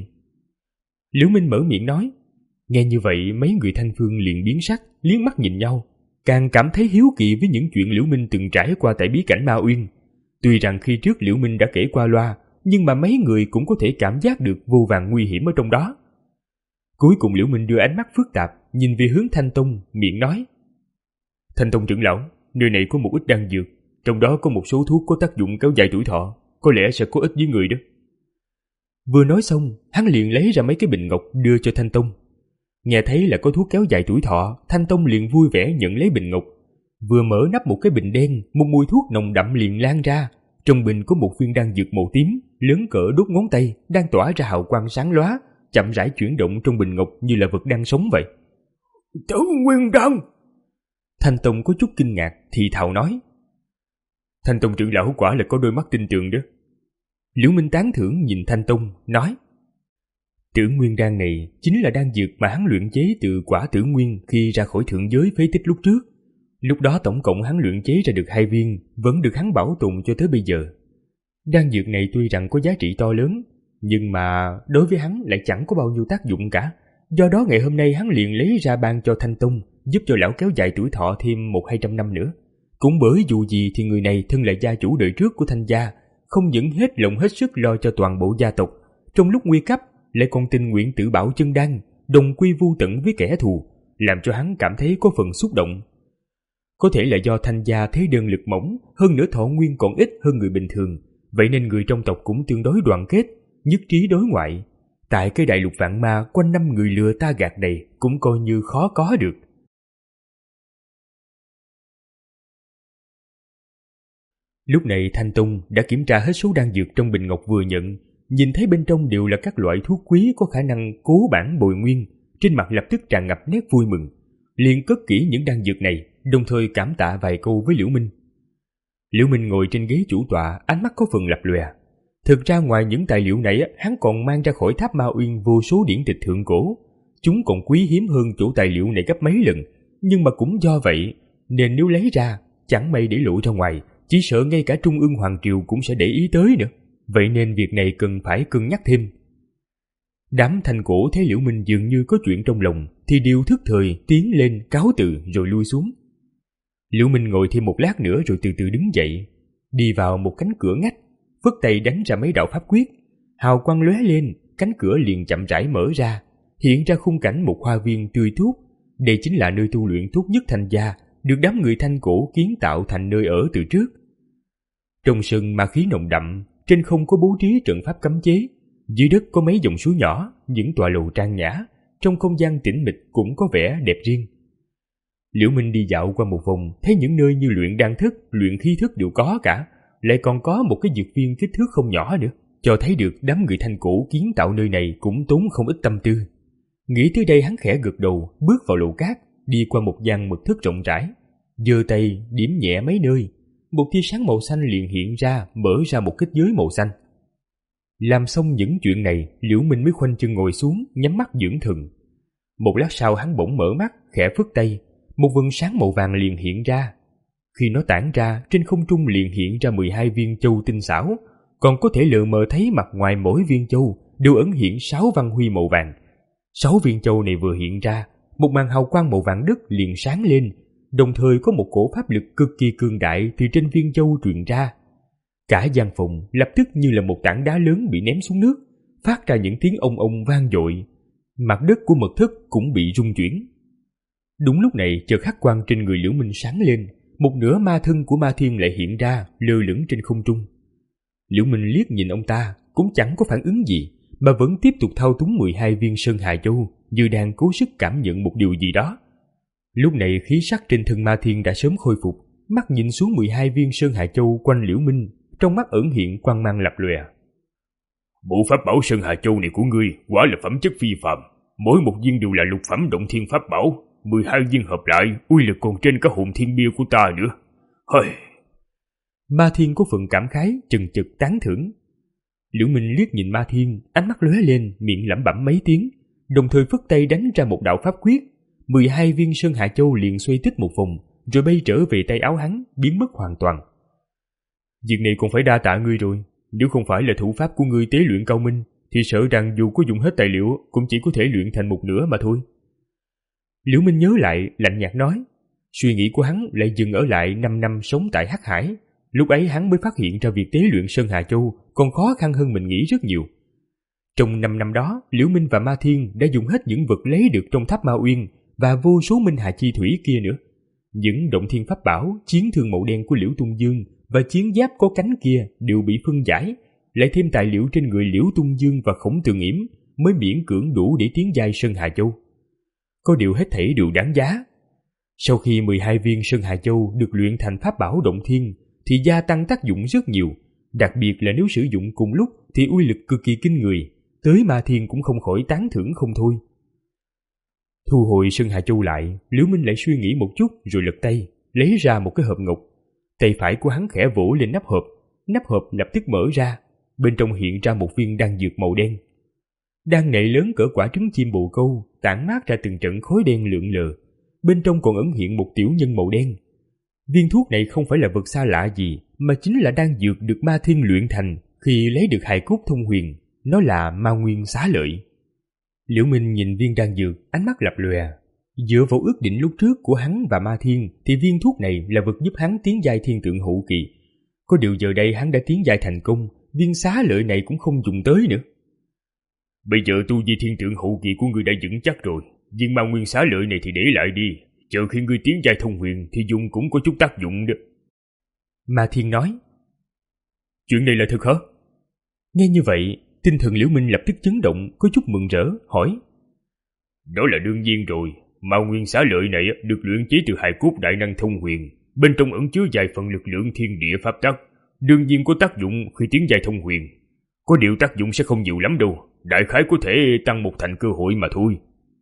Liễu Minh mở miệng nói. Nghe như vậy mấy người Thanh Phương liền biến sắc, liếc mắt nhìn nhau, càng cảm thấy hiếu kỳ với những chuyện Liễu Minh từng trải qua tại bí cảnh Ma Uyên. Tuy rằng khi trước Liễu Minh đã kể qua loa, nhưng mà mấy người cũng có thể cảm giác được vô vàn nguy hiểm ở trong đó. Cuối cùng Liễu Minh đưa ánh mắt phức tạp nhìn về hướng Thanh Tông, miệng nói. Thanh Tông trưởng lão, nơi này có một ít đan dược, trong đó có một số thuốc có tác dụng kéo dài tuổi thọ, có lẽ sẽ có ích với người đó. Vừa nói xong, hắn liền lấy ra mấy cái bình ngọc đưa cho Thanh Tông. Nghe thấy là có thuốc kéo dài tuổi thọ, Thanh Tông liền vui vẻ nhận lấy bình ngọc. Vừa mở nắp một cái bình đen, một mùi thuốc nồng đậm liền lan ra, Trong bình có một viên đan dược màu tím, lớn cỡ đốt ngón tay, đang tỏa ra hào quang sáng lóa, chậm rãi chuyển động trong bình ngọc như là vật đang sống vậy. Tử Nguyên Đan! Thanh Tông có chút kinh ngạc, thì thào nói. Thanh Tông trưởng lão quả là có đôi mắt tinh tường đó. Liễu Minh tán thưởng nhìn Thanh Tông, nói. Tử Nguyên Đan này chính là đan dược mà hắn luyện chế từ quả tử nguyên khi ra khỏi thượng giới phế tích lúc trước. Lúc đó tổng cộng hắn luyện chế ra được hai viên, vẫn được hắn bảo tồn cho tới bây giờ. Đan dược này tuy rằng có giá trị to lớn, nhưng mà đối với hắn lại chẳng có bao nhiêu tác dụng cả. Do đó ngày hôm nay hắn liền lấy ra ban cho Thanh Tông, giúp cho lão kéo dài tuổi thọ thêm một hai trăm năm nữa. Cũng bởi dù gì thì người này thân là gia chủ đời trước của Thanh gia, không những hết lòng hết sức lo cho toàn bộ gia tộc, trong lúc nguy cấp lại còn tình nguyện tự bảo chân đan, đồng quy vu tận với kẻ thù, làm cho hắn cảm thấy có phần xúc động. Có thể là do Thanh gia thế đơn lực mỏng, hơn nữa thọ nguyên còn ít hơn người bình thường, vậy nên người trong tộc cũng tương đối đoàn kết, nhất trí đối ngoại. Tại cái đại lục vạn ma quanh năm người lừa ta gạt này cũng coi như khó có được. Lúc này Thanh Tông đã kiểm tra hết số đan dược trong bình ngọc vừa nhận, nhìn thấy bên trong đều là các loại thuốc quý có khả năng cố bản bồi nguyên, trên mặt lập tức tràn ngập nét vui mừng, liền cất kỹ những đan dược này, đồng thời cảm tạ vài câu với Liễu Minh. Liễu Minh ngồi trên ghế chủ tọa, ánh mắt có phần lập lòe. Thực ra ngoài những tài liệu này, hắn còn mang ra khỏi Tháp Ma Uyên vô số điển tịch thượng cổ, chúng còn quý hiếm hơn chỗ tài liệu này gấp mấy lần, nhưng mà cũng do vậy nên nếu lấy ra, chẳng may để lộ ra ngoài, chỉ sợ ngay cả Trung ương Hoàng Triều cũng sẽ để ý tới nữa. Vậy nên việc này cần phải cân nhắc thêm. Đám thanh cổ thấy Liễu Minh dường như có chuyện trong lòng, thì đều thức thời tiến lên cáo từ rồi lui xuống. Liễu Minh ngồi thêm một lát nữa rồi từ từ đứng dậy, đi vào một cánh cửa ngách, phất tay đánh ra mấy đạo pháp quyết, hào quang lóe lên, cánh cửa liền chậm rãi mở ra, hiện ra khung cảnh một hoa viên tươi tốt. Đây chính là nơi tu luyện tốt nhất Thanh gia, được đám người Thanh cổ kiến tạo thành nơi ở từ trước. Trong sân ma khí nồng đậm, trên không có bố trí trận pháp cấm chế, dưới đất có mấy dòng suối nhỏ, những tòa lầu trang nhã, trong không gian tĩnh mịch cũng có vẻ đẹp riêng. Liễu Minh đi dạo qua một vòng, thấy những nơi như luyện đan thức, luyện khí thức đều có cả, lại còn có một cái dược viên kích thước không nhỏ nữa, cho thấy được đám người Thanh cổ kiến tạo nơi này cũng tốn không ít tâm tư. Nghĩ tới đây hắn khẽ gật đầu, bước vào lầu cát, đi qua một gian mật thất rộng rãi, giơ tay điểm nhẹ mấy nơi, một tia sáng màu xanh liền hiện ra, mở ra một kết giới màu xanh. Làm xong những chuyện này, Liễu Minh mới khoanh chân ngồi xuống, nhắm mắt dưỡng thần. Một lát sau hắn bỗng mở mắt, khẽ phất tay, một vầng sáng màu vàng liền hiện ra. Khi nó tản ra, trên không trung liền hiện ra mười hai viên châu tinh xảo, còn có thể lờ mờ thấy mặt ngoài mỗi viên châu đều ẩn hiện sáu văn huy màu vàng. Sáu viên châu này vừa hiện ra, một màn hào quang màu vàng đất liền sáng lên, đồng thời có một cổ pháp lực cực kỳ cường đại từ trên viên châu truyền ra. Cả gian phòng lập tức như là một tảng đá lớn bị ném xuống nước, phát ra những tiếng ong ong vang dội. Mặt đất của mật thất cũng bị rung chuyển. Đúng lúc này chợt hắc quang trên người Liễu Minh sáng lên, một nửa ma thân của Ma Thiên lại hiện ra, lơ lửng trên không trung. Liễu Minh liếc nhìn ông ta, cũng chẳng có phản ứng gì, mà vẫn tiếp tục thao túng mười hai viên Sơn Hà Châu, như đang cố sức cảm nhận một điều gì đó. Lúc này khí sắc trên thân Ma Thiên đã sớm khôi phục, mắt nhìn xuống mười hai viên Sơn Hà Châu quanh Liễu Minh, trong mắt ẩn hiện quang mang lập lòe. Bộ pháp bảo Sơn Hà Châu này của ngươi quả là phẩm chất phi phàm, mỗi một viên đều là lục phẩm động thiên pháp bảo, mười hai viên hợp lại uy lực còn trên cả hồn thiên bia của ta nữa. Hơi. Ma Thiên có phần cảm khái, chần chừ tán thưởng. Liễu Minh liếc nhìn Ma Thiên, ánh mắt lóe lên, miệng lẩm bẩm mấy tiếng, đồng thời phất tay đánh ra một đạo pháp quyết. mười hai viên Sơn Hà Châu liền xoay tích một vòng, rồi bay trở về tay áo hắn, biến mất hoàn toàn. Việc này còn phải đa tạ ngươi rồi, nếu không phải là thủ pháp của ngươi tế luyện cao minh, thì sợ rằng dù có dùng hết tài liệu cũng chỉ có thể luyện thành một nửa mà thôi. Liễu Minh nhớ lại, lạnh nhạt nói. Suy nghĩ của hắn lại dừng ở lại năm năm sống tại Hắc Hải. Lúc ấy hắn mới phát hiện ra việc tế luyện Sơn Hà Châu còn khó khăn hơn mình nghĩ rất nhiều. Trong năm năm đó, Liễu Minh và Ma Thiên đã dùng hết những vật lấy được trong Tháp Ma Uyên và vô số minh hà chi thủy kia nữa. Những động thiên pháp bảo, chiến thương màu đen của Liễu Tung Dương và chiến giáp có cánh kia đều bị phân giải, lại thêm tài liệu trên người Liễu Tung Dương và Khổng Tường Yểm mới miễn cưỡng đủ để tiến giai Sơn Hà Châu. Có điều hết thảy đều đáng giá. Sau khi mười hai viên Sơn Hà Châu được luyện thành pháp bảo động thiên thì gia tăng tác dụng rất nhiều, Đặc biệt là nếu sử dụng cùng lúc thì uy lực cực kỳ kinh người, tới Ma Thiên cũng không khỏi tán thưởng không thôi. Thu hồi Sơn Hà Châu lại, Liễu Minh lại suy nghĩ một chút rồi lật tay, lấy ra một cái hộp ngọc. Tay phải của hắn khẽ vỗ lên nắp hộp, nắp hộp lập tức mở ra, bên trong hiện ra một viên đan dược màu đen. Đan này lớn cỡ quả trứng chim bồ câu, tản mát ra từng trận khói đen lượn lờ, bên trong còn ẩn hiện một tiểu nhân màu đen. Viên thuốc này không phải là vật xa lạ gì, mà chính là đan dược được Ma Thiên luyện thành khi lấy được hài cốt thông huyền, nó là Ma Nguyên Xá Lợi. Liễu Minh nhìn viên đan dược, ánh mắt lập lòe. Dựa vào ước định lúc trước của hắn và Ma Thiên thì viên thuốc này là vật giúp hắn tiến giai thiên tượng hậu kỳ. Có điều giờ đây hắn đã tiến giai thành công, viên xá lợi này cũng không dùng tới nữa. Bây giờ tu vi thiên tượng hậu kỳ của ngươi đã vững chắc rồi, viên Ma Nguyên Xá Lợi này thì để lại đi, chờ khi ngươi tiến giai thông huyền thì dùng cũng có chút tác dụng đó. Ma Thiên nói. Chuyện này là thật hả? Nghe như vậy, tinh thần Liễu Minh lập tức chấn động, có chút mừng rỡ, hỏi. Đó là đương nhiên rồi, Ma Nguyên Xá Lợi này được luyện chế từ hài cốt đại năng thông huyền, bên trong ẩn chứa vài phần lực lượng thiên địa pháp tắc, đương nhiên có tác dụng khi tiến giai thông huyền. Có điều tác dụng sẽ không nhiều lắm đâu, đại khái có thể tăng một thành cơ hội mà thôi.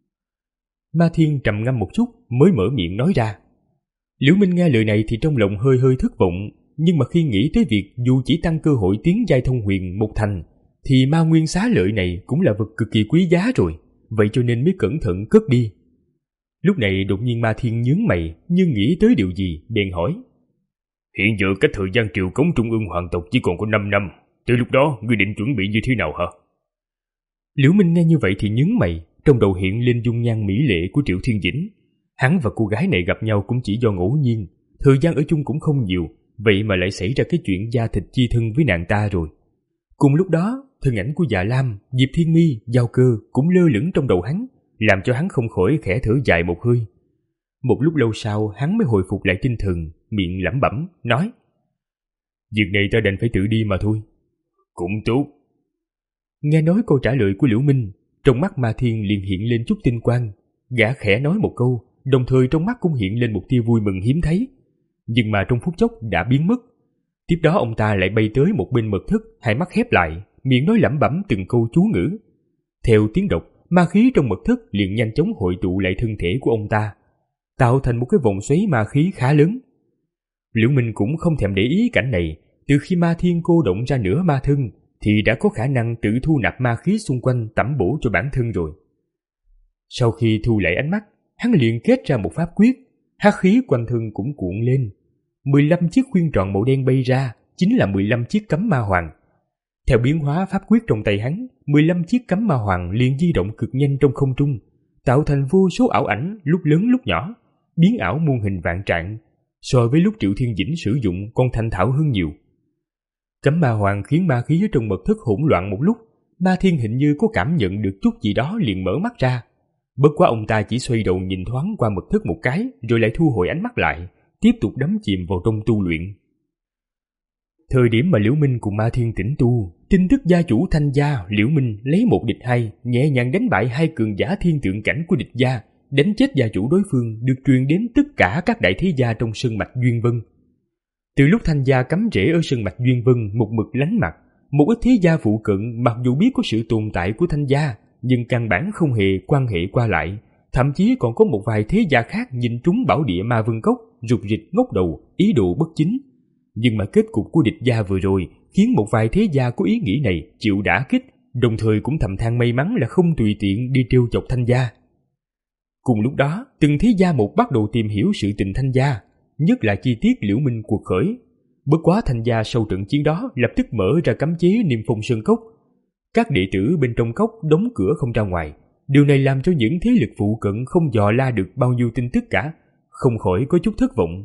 Ma Thiên trầm ngâm một chút mới mở miệng nói ra. Liễu Minh nghe lời này thì trong lòng hơi hơi thất vọng, nhưng mà khi nghĩ tới việc dù chỉ tăng cơ hội tiến giai thông huyền một thành thì Ma Nguyên Xá Lợi này cũng là vật cực kỳ quý giá rồi, vậy cho nên mới cẩn thận cất đi. Lúc này đột nhiên Ma Thiên nhướng mày, như nghĩ tới điều gì, bèn hỏi. Hiện giờ cách thời gian triều cống trung ương hoàng tộc chỉ còn có năm năm, từ lúc đó ngươi định chuẩn bị như thế nào hả? Liễu Minh nghe như vậy thì nhướng mày, trong đầu hiện lên dung nhan mỹ lệ của Triệu Thiên Dĩnh. Hắn và cô gái này gặp nhau cũng chỉ do ngẫu nhiên, thời gian ở chung cũng không nhiều, vậy mà lại xảy ra cái chuyện da thịt chi thân với nàng ta rồi. Cùng lúc đó, thân ảnh của Dạ Lam, Diệp Thiên Mi, Giao Cơ cũng lơ lửng trong đầu hắn, làm cho hắn không khỏi khẽ thở dài một hơi. Một lúc lâu sau, hắn mới hồi phục lại tinh thần, miệng lẩm bẩm nói: Việc này ta đành phải tự đi mà thôi. Cũng tốt. Nghe nói câu trả lời của Liễu Minh, trong mắt Ma Thiên liền hiện lên chút tinh quang. Gã khẽ nói một câu, đồng thời trong mắt cũng hiện lên một tia vui mừng hiếm thấy, nhưng mà trong phút chốc đã biến mất. Tiếp đó ông ta lại bay tới một bên mật thất, hai mắt khép lại, miệng nói lẩm bẩm từng câu chú ngữ. Theo tiếng đọc, ma khí trong mật thất liền nhanh chóng hội tụ lại thân thể của ông ta, tạo thành một cái vòng xoáy ma khí khá lớn. Liễu Minh cũng không thèm để ý cảnh này, từ khi Ma Thiên cô động ra nửa ma thân thì đã có khả năng tự thu nạp ma khí xung quanh tẩm bổ cho bản thân rồi. Sau khi thu lại ánh mắt, hắn liền kết ra một pháp quyết, hắc khí quanh thân cũng cuộn lên. mười lăm chiếc khuyên tròn màu đen bay ra, chính là mười lăm chiếc cấm ma hoàng. Theo biến hóa pháp quyết trong tay hắn, mười lăm chiếc cấm ma hoàng liền di động cực nhanh trong không trung, tạo thành vô số ảo ảnh lúc lớn lúc nhỏ, biến ảo muôn hình vạn trạng, so với lúc Triệu Thiên Dĩnh sử dụng còn thành thạo hơn nhiều. Cấm ma hoàng khiến ma khí ở trong mật thất hỗn loạn một lúc, Ma Thiên hình như có cảm nhận được chút gì đó liền mở mắt ra. Bất quá ông ta chỉ xoay đầu nhìn thoáng qua mật thất một cái, rồi lại thu hồi ánh mắt lại, tiếp tục đắm chìm vào trong tu luyện. Thời điểm mà Liễu Minh cùng Ma Thiên tĩnh tu, tin tức gia chủ Thanh gia Liễu Minh lấy một địch hai, nhẹ nhàng đánh bại hai cường giả thiên tượng cảnh của địch gia, đánh chết gia chủ đối phương, được truyền đến tất cả các đại thế gia trong sơn mạch Duyên Vân. Từ lúc Thanh gia cắm rễ ở sơn mạch Duyên Vân một mực lánh mặt, một ít thế gia phụ cận mặc dù biết có sự tồn tại của Thanh gia, nhưng căn bản không hề quan hệ qua lại, thậm chí còn có một vài thế gia khác nhìn trúng bảo địa Ma Vân Cốc, rụt rịch ngóc đầu, ý đồ bất chính. Nhưng mà kết cục của địch gia vừa rồi khiến một vài thế gia có ý nghĩ này chịu đả kích, đồng thời cũng thầm than may mắn là không tùy tiện đi trêu chọc Thanh gia. Cùng lúc đó, từng thế gia một bắt đầu tìm hiểu sự tình Thanh gia, nhất là chi tiết Liễu Minh cuộc khởi. Bất quá Thanh gia sau trận chiến đó lập tức mở ra cấm chế Niêm Phong Sơn Cốc. Các đệ tử bên trong cốc đóng cửa không ra ngoài. Điều này làm cho những thế lực phụ cận không dò la được bao nhiêu tin tức cả, không khỏi có chút thất vọng.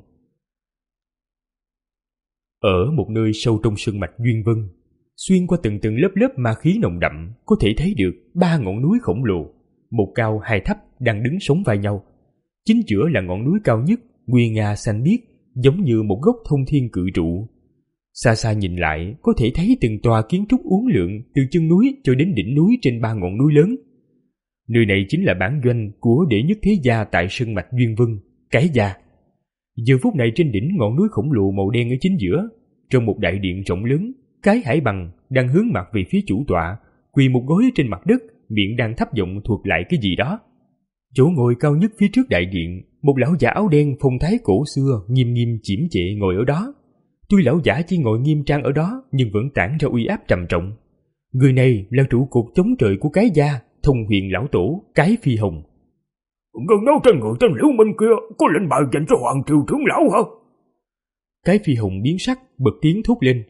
Ở một nơi sâu trong sơn mạch Duyên Vân, xuyên qua từng từng lớp lớp ma khí nồng đậm, có thể thấy được ba ngọn núi khổng lồ, một cao hai thấp đang đứng sóng vai nhau. Chính giữa là ngọn núi cao nhất, nguy nga xanh biếc, giống như một gốc thông thiên cự trụ. Xa xa nhìn lại, có thể thấy từng tòa kiến trúc uốn lượn từ chân núi cho đến đỉnh núi trên ba ngọn núi lớn. Nơi này chính là bản doanh của đệ nhất thế gia tại sơn mạch Duyên Vân, Cái Gia. Giờ phút này trên đỉnh ngọn núi khổng lồ màu đen ở chính giữa, trong một đại điện rộng lớn, Cái Hải Bằng đang hướng mặt về phía chủ tọa, quỳ một gối trên mặt đất, miệng đang thấp giọng thuật lại cái gì đó. Chỗ ngồi cao nhất phía trước đại điện, một lão giả áo đen phong thái cổ xưa nghiêm nghiêm chiếm trệ ngồi ở đó. Tuy lão giả chỉ ngồi nghiêm trang ở đó nhưng vẫn tản ra uy áp trầm trọng. Người này là trụ cột chống trời của cái gia, Thông Huyền lão tổ Cái Phi Hồng. Gần đó trên người tên Liễu Minh kia có lệnh bài dành cho Hoàng triều trưởng lão hả? Cái Phi Hồng biến sắc, bật tiếng thốt lên.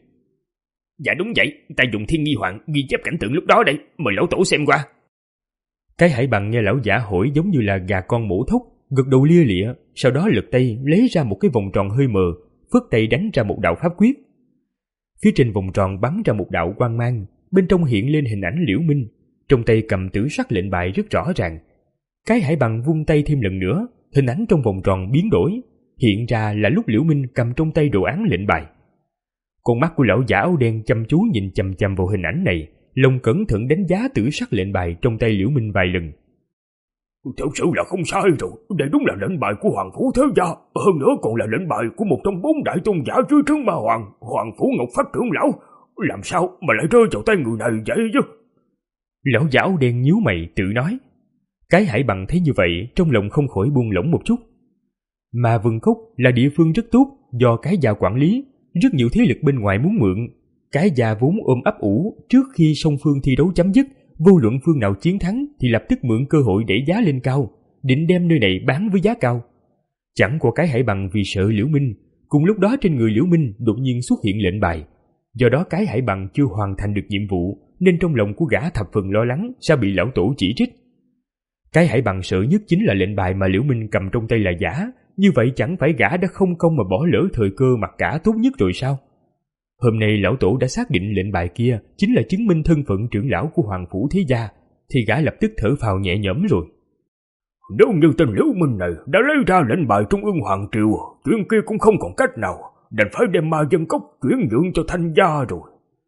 Dạ đúng vậy, ta dùng Thiên Nghi Hoàng ghi chép cảnh tượng lúc đó đây, mời lão tổ xem qua. Cái Hải Bằng nghe lão giả hỏi giống như là gà con mổ thóc, gật đầu lia lịa, sau đó lật tay lấy ra một cái vòng tròn hơi mờ, phất tay đánh ra một đạo pháp quyết. Phía trên vòng tròn bắn ra một đạo quang mang, bên trong hiện lên hình ảnh Liễu Minh, trong tay cầm tử sắc lệnh bài rất rõ ràng. Cái Hải Bằng vung tay thêm lần nữa, hình ảnh trong vòng tròn biến đổi, hiện ra là lúc Liễu Minh cầm trong tay đồ án lệnh bài. Con mắt của lão giả áo đen chăm chú nhìn chằm chằm vào hình ảnh này, lòng cẩn thận đánh giá tử sắc lệnh bài trong tay Liễu Minh vài lần. Thật sự là không sai rồi, đây đúng là lệnh bài của Hoàng Phủ Thế Gia, hơn nữa còn là lệnh bài của một trong bốn đại tôn giả dưới trướng Ma Hoàng, Hoàng Phủ Ngọc Phách trưởng lão. Làm sao mà lại rơi vào tay người này vậy chứ? Lão giả áo đen nhíu mày tự nói. Cái Hải Bằng thấy như vậy, trong lòng không khỏi buông lỏng một chút. Mà Vân Cốc là địa phương rất tốt do cái gia quản lý, rất nhiều thế lực bên ngoài muốn mượn. Cái gia vốn ôm ấp ủ, trước khi song phương thi đấu chấm dứt, vô luận phương nào chiến thắng thì lập tức mượn cơ hội đẩy giá lên cao, định đem nơi này bán với giá cao. Chẳng qua Cái Hải Bằng vì sợ Liễu Minh, cùng lúc đó trên người Liễu Minh đột nhiên xuất hiện lệnh bài. Do đó Cái Hải Bằng chưa hoàn thành được nhiệm vụ, nên trong lòng của gã thập phần lo lắng sẽ bị lão tổ chỉ trích. Cái Hải Bằng sợ nhất chính là lệnh bài mà Liễu Minh cầm trong tay là giả, như vậy chẳng phải gã đã không công mà bỏ lỡ thời cơ mặc cả tốt nhất rồi sao? Hôm nay lão tổ đã xác định lệnh bài kia chính là chứng minh thân phận trưởng lão của Hoàng Phủ Thế Gia, thì gã lập tức thở phào nhẹ nhõm rồi. Nếu như tên Liễu Minh này đã lấy ra lệnh bài Trung ương Hoàng Triều, chuyện kia cũng không còn cách nào, đành phải đem Ma Dân Cốc chuyển nhượng cho Thanh gia rồi.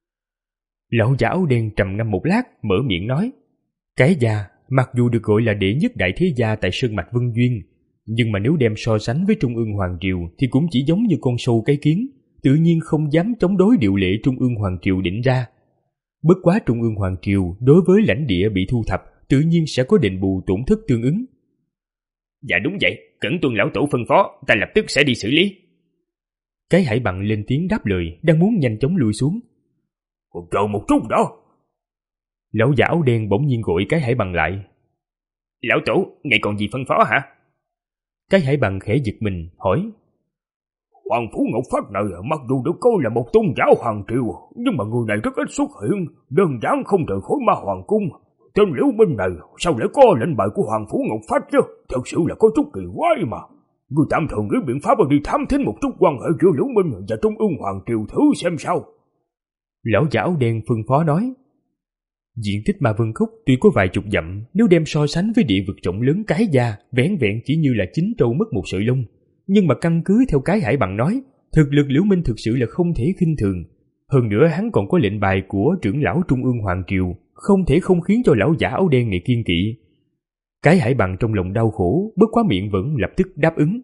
Lão giả áo đen trầm ngâm một lát, mở miệng nói. Cái gia mặc dù được gọi là đệ nhất đại thế gia tại Sơn Mạch Vân Duyên, nhưng mà nếu đem so sánh với Trung ương Hoàng Triều thì cũng chỉ giống như con sâu cái kiến, tự nhiên không dám chống đối điều lệ Trung ương Hoàng Triều định ra. Bất quá Trung ương Hoàng Triều đối với lãnh địa bị thu thập tự nhiên sẽ có đền bù tổn thất tương ứng. Dạ đúng vậy, cẩn tuân lão tổ phân phó, ta lập tức sẽ đi xử lý. Cái Hải Bằng lên tiếng đáp lời, đang muốn nhanh chóng lùi xuống. Chờ một chút đó. Lão giả áo đen bỗng nhiên gọi Cái Hải Bằng lại. Lão tổ, ngài còn gì phân phó hả? Cái Hải Bằng khẽ giật mình, hỏi. Hoàng Phủ Ngọc Phách này mặc dù được coi là một tôn giáo Hoàng Triều, nhưng mà người này rất ít xuất hiện, đơn giản không rời khỏi Ma Hoàng Cung. Tên Liễu Minh này sao lại có lệnh bài của Hoàng Phủ Ngọc Phách chứ? Thật sự là có chút kỳ quái mà. Người tạm thời nghĩ biện pháp đi thám thính một chút quan hệ giữa Liễu Minh và Trung ương Hoàng Triều thử xem sao. Lão giả áo đen phân phó nói. Diện tích Ma Vân Cốc tuy có vài chục dặm, nếu đem so sánh với địa vực rộng lớn Cái gia, vẻn vẹn chỉ như là chín trâu mất một sợi lông. Nhưng mà căn cứ theo Cái Hải Bằng nói, thực lực Liễu Minh thực sự là không thể khinh thường. Hơn nữa hắn còn có lệnh bài của trưởng lão Trung ương Hoàng Triều, không thể không khiến cho lão giả áo đen này kiên kỵ. Cái Hải Bằng trong lòng đau khổ, bất quá miệng vẫn lập tức đáp ứng.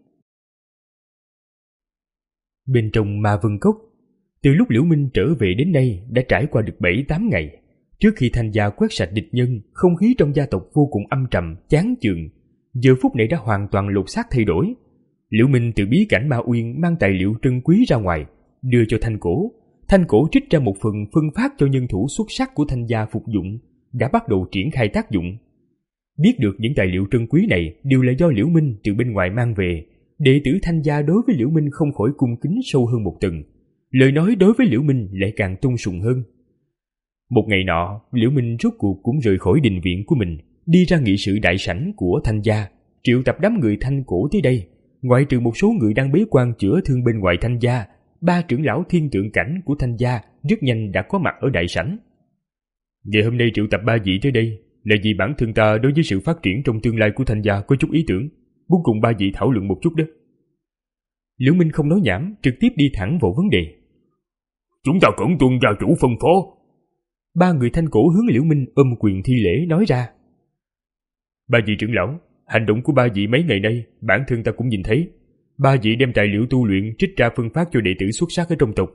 Bên trong Ma Vân Cốc, từ lúc Liễu Minh trở về đến nay đã trải qua được bảy tám ngày. Trước khi Thanh gia quét sạch địch nhân, không khí trong gia tộc vô cùng âm trầm, chán chường. Giờ phút này đã hoàn toàn lột xác thay đổi. Liễu Minh từ bí cảnh Ma Uyên mang tài liệu trân quý ra ngoài, đưa cho Thanh Cổ. Thanh Cổ trích ra một phần phân phát cho nhân thủ xuất sắc của Thanh gia phục dụng, đã bắt đầu triển khai tác dụng. Biết được những tài liệu trân quý này đều là do Liễu Minh từ bên ngoài mang về, đệ tử Thanh gia đối với Liễu Minh không khỏi cung kính sâu hơn một tầng. Lời nói đối với Liễu Minh lại càng tôn sùng hơn. Một ngày nọ, Liễu Minh rốt cuộc cũng rời khỏi đình viện của mình, đi ra nghị sự đại sảnh của Thanh gia, triệu tập đám người Thanh Cổ tới đây. Ngoại trừ một số người đang bế quan chữa thương bên ngoài Thanh gia, ba trưởng lão thiên tượng cảnh của Thanh gia rất nhanh đã có mặt ở đại sảnh. Vậy hôm nay triệu tập ba vị tới đây là vì bản thân ta đối với sự phát triển trong tương lai của Thanh gia có chút ý tưởng, muốn cùng ba vị thảo luận một chút đó. Liễu Minh không nói nhảm, trực tiếp đi thẳng vào vấn đề. Chúng ta cẩn tuân gia chủ phân phó. Ba người Thanh Cổ hướng Liễu Minh ôm quyền thi lễ nói ra. Ba vị trưởng lão, hành động của ba vị mấy ngày nay bản thân ta cũng nhìn thấy. Ba vị đem tài liệu tu luyện trích ra phân phát cho đệ tử xuất sắc ở trong tộc.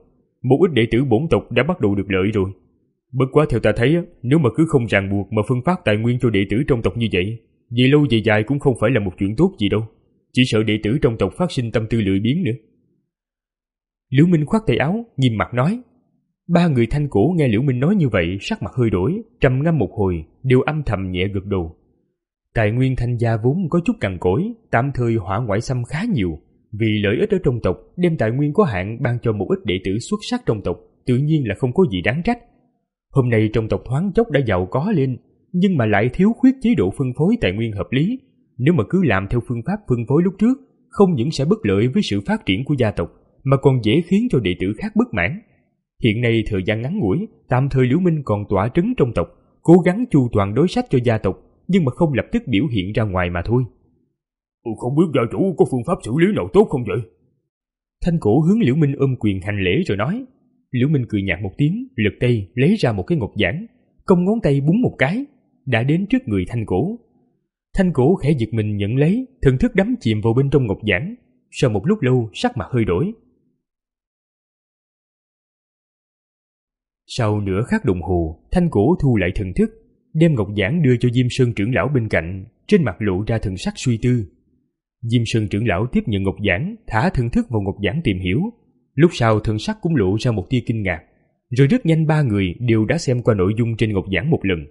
một ít đệ tử bổn tộc đã bắt đầu được lợi rồi. Bất quá theo ta thấy, nếu mà cứ không ràng buộc mà phân phát tài nguyên cho đệ tử trong tộc như vậy, về lâu về dài cũng không phải là một chuyện tốt gì đâu. Chỉ sợ đệ tử trong tộc phát sinh tâm tư lười biếng nữa. Liễu Minh khoát tay áo, nghiêm mặt nói. Ba người Thanh Cổ nghe Liễu Minh nói như vậy, sắc mặt hơi đổi, trầm ngâm một hồi, đều âm thầm nhẹ gật đầu. Tài nguyên Thanh gia vốn có chút cằn cỗi, tạm thời hỏa ngoại xâm khá nhiều. Vì lợi ích ở trong tộc, đem tài nguyên có hạn ban cho một ít đệ tử xuất sắc trong tộc, tự nhiên là không có gì đáng trách. Hôm nay trong tộc thoáng chốc đã giàu có lên, nhưng mà lại thiếu khuyết chế độ phân phối tài nguyên hợp lý. Nếu mà cứ làm theo phương pháp phân phối lúc trước, không những sẽ bất lợi với sự phát triển của gia tộc, mà còn dễ khiến cho đệ tử khác bất mãn. Hiện nay thời gian ngắn ngủi, tạm thời Liễu Minh còn tỏa trấn trong tộc, cố gắng chu toàn đối sách cho gia tộc, nhưng mà không lập tức biểu hiện ra ngoài mà thôi. Không biết gia chủ có phương pháp xử lý nào tốt không vậy? Thanh Cổ hướng Liễu Minh ôm quyền hành lễ rồi nói. Liễu Minh cười nhạt một tiếng, lật tay lấy ra một cái ngọc giản, cong ngón tay búng một cái, đã đến trước người Thanh Cổ. Thanh Cổ khẽ giật mình nhận lấy, thần thức đắm chìm vào bên trong ngọc giản. Sau một lúc lâu, sắc mặt hơi đổi. Sau nửa khắc đồng hồ, Thanh Cổ thu lại thần thức, đem ngọc giản đưa cho Diêm Sơn trưởng lão bên cạnh, trên mặt lộ ra thần sắc suy tư. Diêm Sơn trưởng lão tiếp nhận ngọc giản, thả thần thức vào ngọc giản tìm hiểu. Lúc sau thần sắc cũng lộ ra một tia kinh ngạc, rồi rất nhanh ba người đều đã xem qua nội dung trên ngọc giản một lần.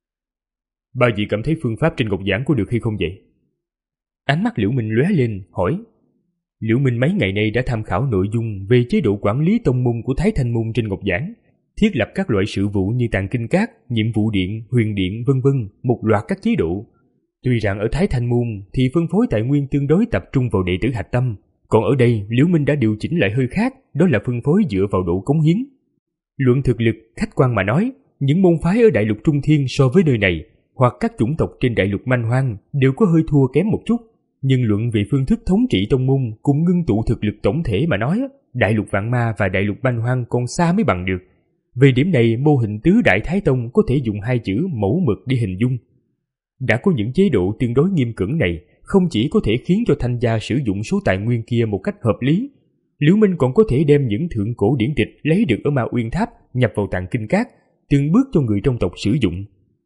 Ba vị cảm thấy phương pháp trên ngọc giản có được hay không vậy? Ánh mắt Liễu Minh lóe lên, hỏi. Liễu Minh mấy ngày nay đã tham khảo nội dung về chế độ quản lý tông môn của Thái Thanh môn trên ngọc giản, thiết lập các loại sự vụ như tàng kinh các, nhiệm vụ điện, huyền điện vân vân, một loạt các chế độ. Tuy rằng ở Thái Thanh môn thì phân phối tài nguyên tương đối tập trung vào đệ tử hạch tâm, còn ở đây Liễu Minh đã điều chỉnh lại hơi khác, đó là phân phối dựa vào độ cống hiến. Luận thực lực, khách quan mà nói, những môn phái ở đại lục Trung Thiên so với nơi này, hoặc các chủng tộc trên đại lục Manh Hoang đều có hơi thua kém một chút, nhưng luận về phương thức thống trị tông môn cùng ngưng tụ thực lực tổng thể mà nói, đại lục Vạn Ma và đại lục Manh Hoang còn xa mới bằng được. Về điểm này, mô hình tứ đại Thái Tông có thể dùng hai chữ mẫu mực để hình dung. Đã có những chế độ tương đối nghiêm cẩn này, không chỉ có thể khiến cho Thanh gia sử dụng số tài nguyên kia một cách hợp lý, Liễu Minh còn có thể đem những thượng cổ điển tịch lấy được ở Ma Uyên Tháp nhập vào tàng kinh các, từng bước cho người trong tộc sử dụng.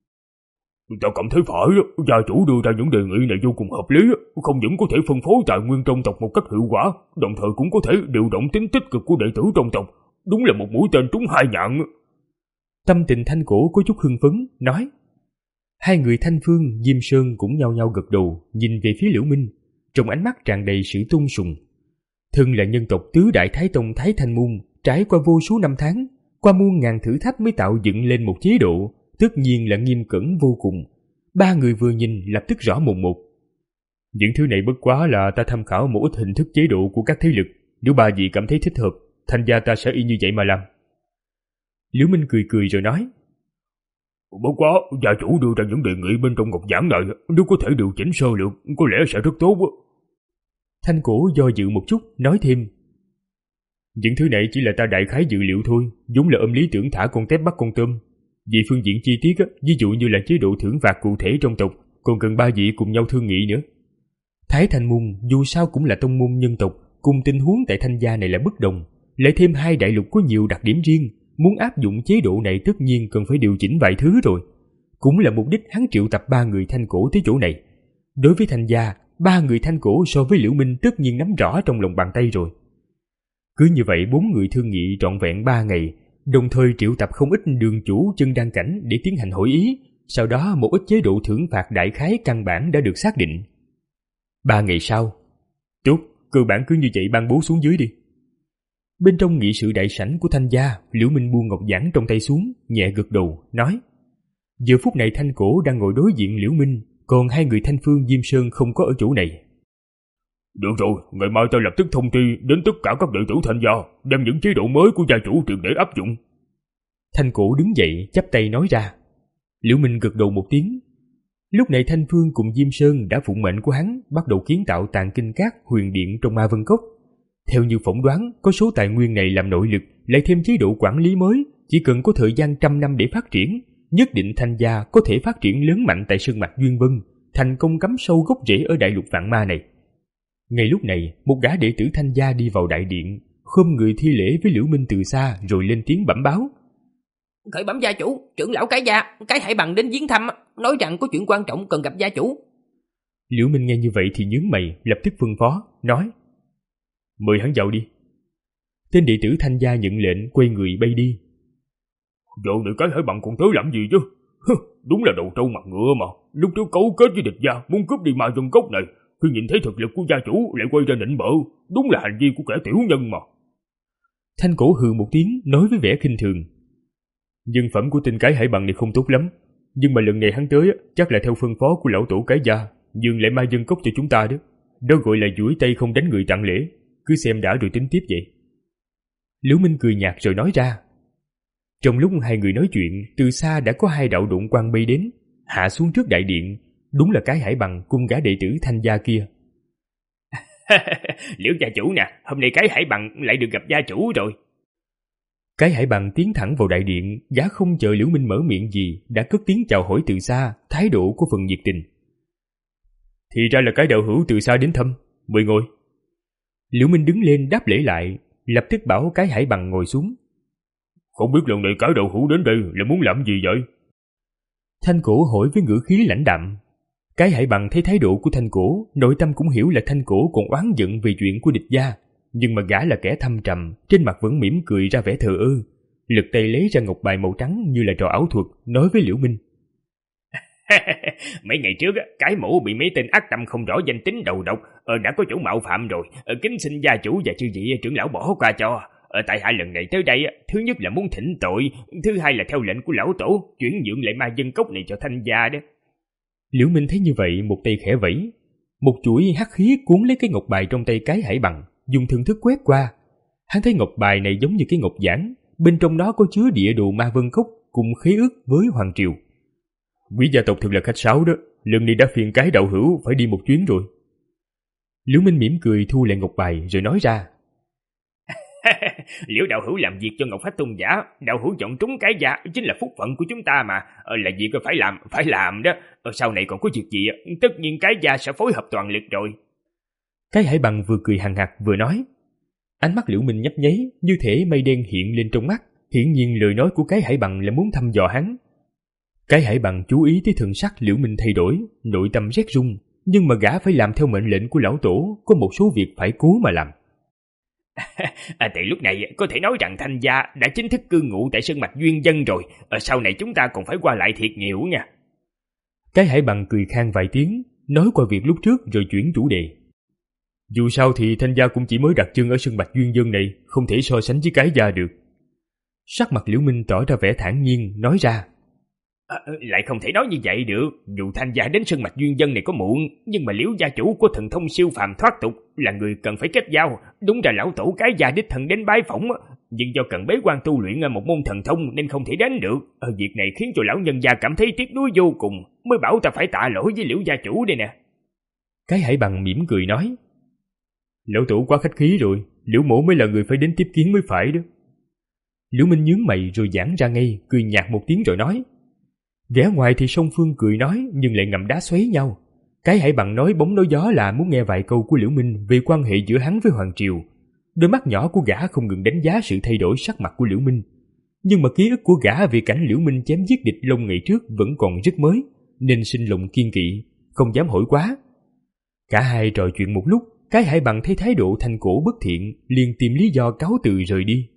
Ta cảm thấy phải, gia chủ đưa ra những đề nghị này vô cùng hợp lý, không những có thể phân phối tài nguyên trong tộc một cách hiệu quả, đồng thời cũng có thể điều động tính tích cực của đệ tử trong tộc. Đúng là một mũi tên trúng hai nhạn. Tâm tình Thanh Cổ có chút hưng phấn, nói. Hai người Thanh Phương, Diêm Sơn cũng nhao nhao gật đầu, nhìn về phía Liễu Minh, trong ánh mắt tràn đầy sự tôn sùng. Thân là nhân tộc tứ đại Thái Tông Thái Thanh môn, trải qua vô số năm tháng, qua muôn ngàn thử thách mới tạo dựng lên một chế độ, tất nhiên là nghiêm cẩn vô cùng. Ba người vừa nhìn lập tức rõ mồn một. Những thứ này bất quá là ta tham khảo một ít hình thức chế độ của các thế lực, nếu ba vị cảm thấy thích hợp, Thanh gia ta sẽ y như vậy mà làm. Liễu Minh cười cười rồi nói. Bất quá, gia chủ đưa ra những đề nghị bên trong ngọc giản này, nếu có thể điều chỉnh sơ lược, có lẽ sẽ rất tốt. Thanh Cổ do dự một chút, nói thêm. Những thứ này chỉ là ta đại khái dự liệu thôi, vốn là ôm lý tưởng thả con tép bắt con tôm. Vì phương diện chi tiết, ví dụ như là chế độ thưởng phạt cụ thể trong tộc, còn cần ba vị cùng nhau thương nghị nữa. Thái Thanh môn dù sao cũng là tông môn nhân tộc, cùng tình huống tại Thanh gia này là bất đồng, lại thêm hai đại lục có nhiều đặc điểm riêng, muốn áp dụng chế độ này tất nhiên cần phải điều chỉnh vài thứ rồi. Cũng là mục đích hắn triệu tập ba người Thanh Cổ tới chỗ này. Đối với Thanh gia, ba người Thanh Cổ so với Liễu Minh tất nhiên nắm rõ trong lòng bàn tay rồi. Cứ như vậy bốn người thương nghị trọn vẹn ba ngày, đồng thời triệu tập không ít đường chủ chân đan cảnh để tiến hành hội ý, sau đó một ít chế độ thưởng phạt đại khái căn bản đã được xác định. Ba ngày sau, tốt, cơ bản cứ như vậy ban bố xuống dưới đi. Bên trong nghị sự đại sảnh của Thanh gia, Liễu Minh buông ngọc giản trong tay xuống, nhẹ gật đầu, nói. Giờ phút này Thanh Cổ đang ngồi đối diện Liễu Minh, còn hai người Thanh Phương Diêm Sơn không có ở chỗ này. Được rồi, ngày mai ta lập tức thông tri đến tất cả các đệ tử Thanh gia, đem những chế độ mới của gia chủ triệt để áp dụng. Thanh Cổ đứng dậy, chắp tay nói ra. Liễu Minh gật đầu một tiếng. Lúc này Thanh Phương cùng Diêm Sơn đã phụng mệnh của hắn, bắt đầu kiến tạo tàng kinh các, huyền điện trong Ma Vân Cốc. Theo như phỏng đoán, có số tài nguyên này làm nội lực, lại thêm chế độ quản lý mới, chỉ cần có thời gian trăm năm để phát triển, nhất định Thanh gia có thể phát triển lớn mạnh tại sơn mạch Duyên Vân, thành công cắm sâu gốc rễ ở đại lục Vạn Ma này. Ngay lúc này, một gã đệ tử Thanh gia đi vào đại điện, khom người thi lễ với Liễu Minh từ xa rồi lên tiếng bẩm báo. Khởi bẩm gia chủ, trưởng lão Cái Gia, Cái Hải Bằng đến viếng thăm, nói rằng có chuyện quan trọng cần gặp gia chủ. Liễu Minh nghe như vậy thì nhướng mày, lập tức phân phó, nói: Mời hắn vào đi. Tên đệ tử Thanh Gia nhận lệnh, quay người bay đi. Dạo này Cái Hải Bằng còn tới làm gì chứ? Đúng là đầu trâu mặt ngựa mà. Lúc trước cấu kết với địch gia muốn cướp đi ma dân cốc này, khi nhìn thấy thực lực của gia chủ lại quay ra nịnh bợ. Đúng là hành vi của kẻ tiểu nhân mà. Thanh Cổ hừ một tiếng, nói với vẻ khinh thường: Nhân phẩm của tên Cái Hải Bằng này không tốt lắm, nhưng mà lần này hắn tới chắc là theo phân phó của lão tổ Cái Gia, nhường lại ma dân cốc cho chúng ta đó. Đó gọi là duỗi tay không đánh người tặng lễ, cứ xem đã rồi tính tiếp vậy. Liễu Minh cười nhạt rồi nói ra. Trong lúc hai người nói chuyện, từ xa đã có hai đạo độn quang bay đến, hạ xuống trước đại điện. Đúng là Cái Hải Bằng cùng gã đệ tử Thanh Gia kia. Liễu gia chủ nè, hôm nay Cái Hải Bằng lại được gặp gia chủ rồi. Cái Hải Bằng tiến thẳng vào đại điện, gã không chờ Liễu Minh mở miệng gì đã cất tiếng chào hỏi từ xa, thái độ có phần nhiệt tình. Thì ra là cái đạo hữu từ xa đến thăm, mời ngồi. Liễu Minh đứng lên đáp lễ lại, lập tức bảo Cái Hải Bằng ngồi xuống. Không biết lần này cái đạo hữu đến đây là muốn làm gì vậy? Thanh Cổ hỏi với ngữ khí lãnh đạm. Cái Hải Bằng thấy thái độ của Thanh Cổ, nội tâm cũng hiểu là Thanh Cổ còn oán giận về chuyện của địch gia, nhưng mà gã là kẻ thâm trầm, trên mặt vẫn mỉm cười ra vẻ thờ ơ, lật tay lấy ra ngọc bài màu trắng như là trò ảo thuật, nói với Liễu Minh. Mấy ngày trước, cái mũ bị mấy tên ác tâm không rõ danh tính đầu độc, đã có chỗ mạo phạm rồi, kính xin gia chủ và chư vị trưởng lão bỏ qua cho. Tại hạ lần này tới đây, thứ nhất là muốn thỉnh tội, thứ hai là theo lệnh của lão tổ, chuyển nhượng lại ma dân cốc này cho Thanh Gia đó. Liễu Minh thấy như vậy, một tay khẽ vẫy, một chuỗi hắc khí cuốn lấy cái ngọc bài trong tay Cái Hải Bằng, dùng thần thức quét qua. Hắn thấy ngọc bài này giống như cái ngọc giản, bên trong đó có chứa địa đồ ma vân cốc cùng khế ước với hoàng triều. Quý gia tộc thật là khách sáo đó, lần này đã phiền Cái đạo hữu phải đi một chuyến rồi. Liễu Minh mỉm cười thu lại ngọc bài rồi nói ra. Liễu đạo hữu làm việc cho Ngọc Phách Tôn giả, đạo hữu chọn trúng Cái Gia chính là phúc phận của chúng ta mà, là việc phải làm, phải làm đó. Sau này còn có việc gì, tất nhiên Cái Gia sẽ phối hợp toàn lực rồi. Cái Hải Bằng vừa cười hằng hặc vừa nói. Ánh mắt Liễu Minh nhấp nháy, như thể mây đen hiện lên trong mắt, hiển nhiên lời nói của Cái Hải Bằng là muốn thăm dò hắn. Cái Hải Bằng chú ý tới thần sắc Liễu Minh thay đổi, nội tâm rét run, nhưng mà gã phải làm theo mệnh lệnh của lão tổ, có một số việc phải cố mà làm. À, tại lúc này có thể nói rằng Thanh Gia đã chính thức cư ngụ tại Sơn Mạch Duyên Dân rồi, à, sau này chúng ta còn phải qua lại thiệt nhiều nha. Cái Hải Bằng cười khan vài tiếng, nói qua việc lúc trước rồi chuyển chủ đề. Dù sao thì Thanh Gia cũng chỉ mới đặt chân ở Sơn Mạch Duyên Dân này, không thể so sánh với Cái Gia được. Sắc mặt Liễu Minh tỏ ra vẻ thản nhiên, nói ra. À, lại không thể nói như vậy được. Dù Thanh Gia đến Sơn Mạch Duyên Dân này có muộn, nhưng mà Liễu gia chủ có thần thông siêu phàm thoát tục, là người cần phải kết giao. Đúng ra lão tổ Cái Gia đích thân đến bái phỏng, nhưng do cần bế quan tu luyện một môn thần thông nên không thể đến được. Ở việc này khiến cho lão nhân gia cảm thấy tiếc nuối vô cùng, mới bảo ta phải tạ lỗi với Liễu gia chủ đây nè. Cái Hải Bằng mỉm cười nói. Lão tổ quá khách khí rồi, Liễu mổ mới là người phải đến tiếp kiến mới phải đó. Liễu Minh nhướng mày rồi giãn ra ngay, cười nhạt một tiếng rồi nói. Vẻ ngoài thì song phương cười nói nhưng lại ngầm đá xoáy nhau. Cái Hải Bằng nói bóng nói gió là muốn nghe vài câu của Liễu Minh về quan hệ giữa hắn với hoàng triều. Đôi mắt nhỏ của gã không ngừng đánh giá sự thay đổi sắc mặt của Liễu Minh. Nhưng mà ký ức của gã về cảnh Liễu Minh chém giết địch Long ngày trước vẫn còn rất mới, nên sinh lòng kiên kỵ, không dám hỏi quá. Cả hai trò chuyện một lúc, Cái Hải Bằng thấy thái độ Thanh Cổ bất thiện, liền tìm lý do cáo từ rời đi.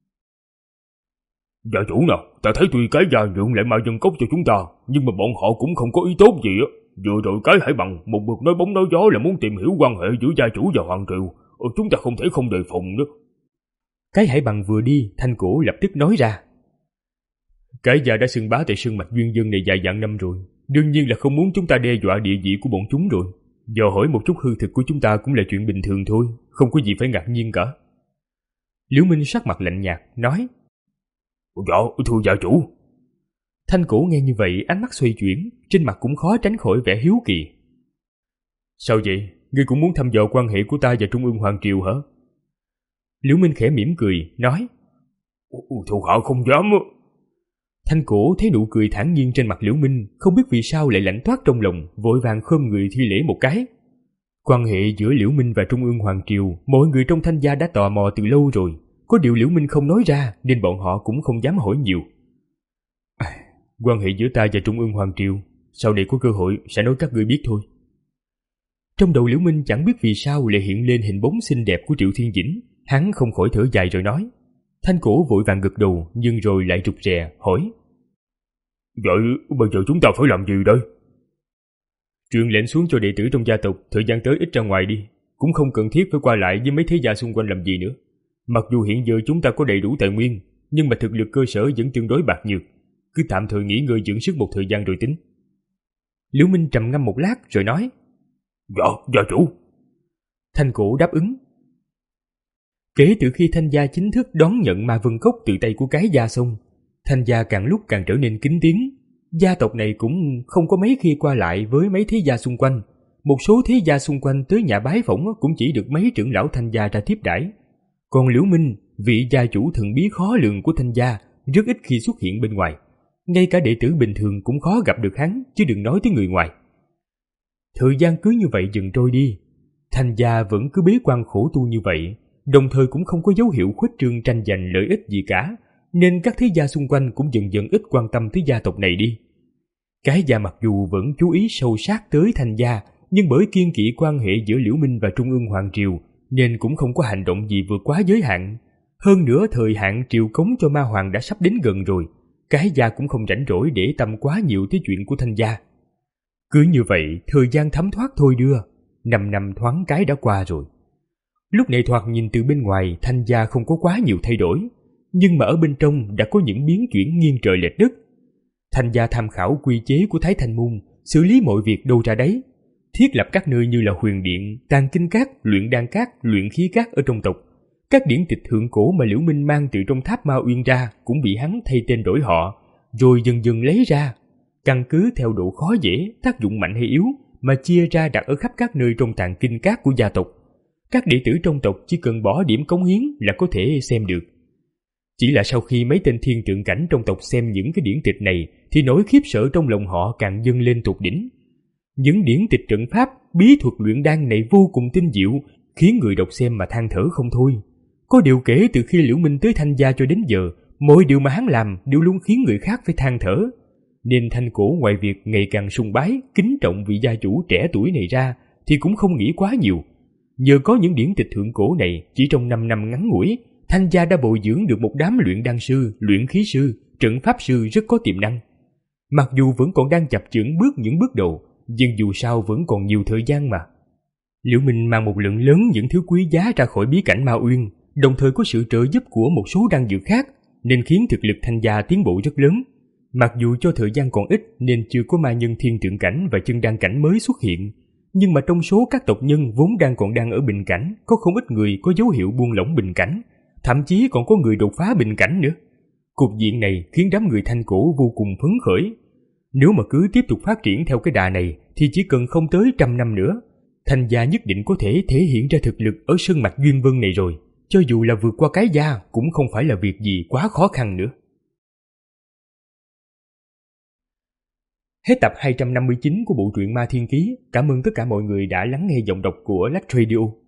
Gia chủ nào, ta thấy tuy Cái Gia nhượng lại ma dân cốc cho chúng ta, nhưng mà bọn họ cũng không có ý tốt gì á. Vừa rồi Cái Hải Bằng một mực nói bóng nói gió là muốn tìm hiểu quan hệ giữa gia chủ và hoàng triều, chúng ta không thể không đề phòng nữa. Cái Hải Bằng vừa đi, Thanh Cổ lập tức nói ra. Cái Gia đã xưng bá tại Sơn Mạch Duyên Dân này dài dặn năm rồi, đương nhiên là không muốn chúng ta đe dọa địa vị của bọn chúng rồi. Dò hỏi một chút hư thực của chúng ta cũng là chuyện bình thường thôi, không có gì phải ngạc nhiên cả. Liễu Minh sắc mặt lạnh nhạt, nói. Dạ, thưa gia chủ. Thanh Cổ nghe như vậy, ánh mắt xoay chuyển, trên mặt cũng khó tránh khỏi vẻ hiếu kỳ. Sao vậy? Ngươi cũng muốn thăm dò quan hệ của ta và Trung ương Hoàng Triều hả? Liễu Minh khẽ mỉm cười, nói. Thuộc hạ không dám. Thanh Cổ thấy nụ cười thản nhiên trên mặt Liễu Minh, không biết vì sao lại lạnh toát trong lòng, vội vàng khom người thi lễ một cái. Quan hệ giữa Liễu Minh và Trung ương Hoàng Triều, mọi người trong Thanh gia đã tò mò từ lâu rồi. Có điều Liễu Minh không nói ra nên bọn họ cũng không dám hỏi nhiều. À, quan hệ giữa ta và Trung ương Hoàng Triều, sau này có cơ hội sẽ nói các ngươi biết thôi. Trong đầu Liễu Minh chẳng biết vì sao lại hiện lên hình bóng xinh đẹp của Triệu Thiên Dĩnh. Hắn không khỏi thở dài rồi nói. Thanh Cổ vội vàng gật đầu, nhưng rồi lại rụt rè hỏi. Vậy bây giờ chúng ta phải làm gì đây? Truyền lệnh xuống cho đệ tử trong gia tộc thời gian tới ít ra ngoài đi, cũng không cần thiết phải qua lại với mấy thế gia xung quanh làm gì nữa. Mặc dù hiện giờ chúng ta có đầy đủ tài nguyên, nhưng mà thực lực cơ sở vẫn tương đối bạc nhược. Cứ tạm thời nghỉ ngơi dưỡng sức một thời gian rồi tính. Liễu Minh trầm ngâm một lát rồi nói. Dạ, gia chủ. Thanh Cổ đáp ứng. Kể từ khi Thanh gia chính thức đón nhận Ma Vân Cốc từ tay của cái gia xong, Thanh gia càng lúc càng trở nên kính tiếng. Gia tộc này cũng không có mấy khi qua lại với mấy thế gia xung quanh. Một số thế gia xung quanh tới nhà bái phỏng cũng chỉ được mấy trưởng lão Thanh gia ra tiếp đãi. Còn Liễu Minh, vị gia chủ thần bí khó lường của Thanh gia, rất ít khi xuất hiện bên ngoài. Ngay cả đệ tử bình thường cũng khó gặp được hắn, chứ đừng nói tới người ngoài. Thời gian cứ như vậy dần trôi đi. Thanh gia vẫn cứ bế quan khổ tu như vậy, đồng thời cũng không có dấu hiệu khuếch trương tranh giành lợi ích gì cả, nên các thế gia xung quanh cũng dần dần ít quan tâm tới gia tộc này đi. Cái gia mặc dù vẫn chú ý sâu sát tới Thanh gia, nhưng bởi kiêng kỵ quan hệ giữa Liễu Minh và Trung ương Hoàng Triều, nên cũng không có hành động gì vượt quá giới hạn. Hơn nữa thời hạn triều cống cho Ma Hoàng đã sắp đến gần rồi, cái gia cũng không rảnh rỗi để tâm quá nhiều tới chuyện của Thanh gia. Cứ như vậy, thời gian thấm thoát thôi đưa, năm năm thoáng cái đã qua rồi. Lúc này thoạt nhìn từ bên ngoài, Thanh gia không có quá nhiều thay đổi, nhưng mà ở bên trong đã có những biến chuyển nghiêng trời lệch đất. Thanh gia tham khảo quy chế của Thái Thanh Môn, xử lý mọi việc đâu ra đấy, thiết lập các nơi như là Huyền Điện, Tàng Kinh Các, Luyện Đan Các, Luyện Khí Các ở trong tộc. Các điển tịch thượng cổ mà Liễu Minh mang từ trong tháp Ma Uyên ra cũng bị hắn thay tên đổi họ, rồi dần dần lấy ra, căn cứ theo độ khó dễ, tác dụng mạnh hay yếu mà chia ra đặt ở khắp các nơi trong Tàng Kinh Các của gia tộc. Các đệ tử trong tộc chỉ cần bỏ điểm cống hiến là có thể xem được. Chỉ là sau khi mấy tên thiên tượng cảnh trong tộc xem những cái điển tịch này thì nỗi khiếp sợ trong lòng họ càng dâng lên tột đỉnh. Những điển tịch trận pháp, bí thuật luyện đan này vô cùng tinh diệu, khiến người đọc xem mà than thở không thôi. Có điều kể từ khi Liễu Minh tới Thanh gia cho đến giờ, mọi điều mà hắn làm đều luôn khiến người khác phải than thở. Nên Thanh Cổ ngoài việc ngày càng sùng bái, kính trọng vị gia chủ trẻ tuổi này ra, thì cũng không nghĩ quá nhiều. Nhờ có những điển tịch thượng cổ này, chỉ trong năm năm ngắn ngủi, Thanh gia đã bồi dưỡng được một đám luyện đan sư, luyện khí sư, trận pháp sư rất có tiềm năng. Mặc dù vẫn còn đang chập chững bước những bước đầu, nhưng dù sao vẫn còn nhiều thời gian mà. Liễu Minh mang một lượng lớn những thứ quý giá ra khỏi bí cảnh Ma Uyên, đồng thời có sự trợ giúp của một số đan dược khác, nên khiến thực lực Thanh gia tiến bộ rất lớn. Mặc dù cho thời gian còn ít nên chưa có ma nhân thiên tượng cảnh và chân đan cảnh mới xuất hiện, nhưng mà trong số các tộc nhân vốn đang còn đang ở bình cảnh, có không ít người có dấu hiệu buông lỏng bình cảnh, thậm chí còn có người đột phá bình cảnh nữa. Cục diện này khiến đám người Thanh Cổ vô cùng phấn khởi. Nếu mà cứ tiếp tục phát triển theo cái đà này thì chỉ cần không tới trăm năm nữa, Thanh gia nhất định có thể thể hiện ra thực lực ở sơn mạch Duyên Vân này rồi. Cho dù là vượt qua cái gia cũng không phải là việc gì quá khó khăn nữa. Hết tập hai trăm năm mươi chín của bộ truyện Ma Thiên Ký. Cảm ơn tất cả mọi người đã lắng nghe giọng đọc của Lách Radio.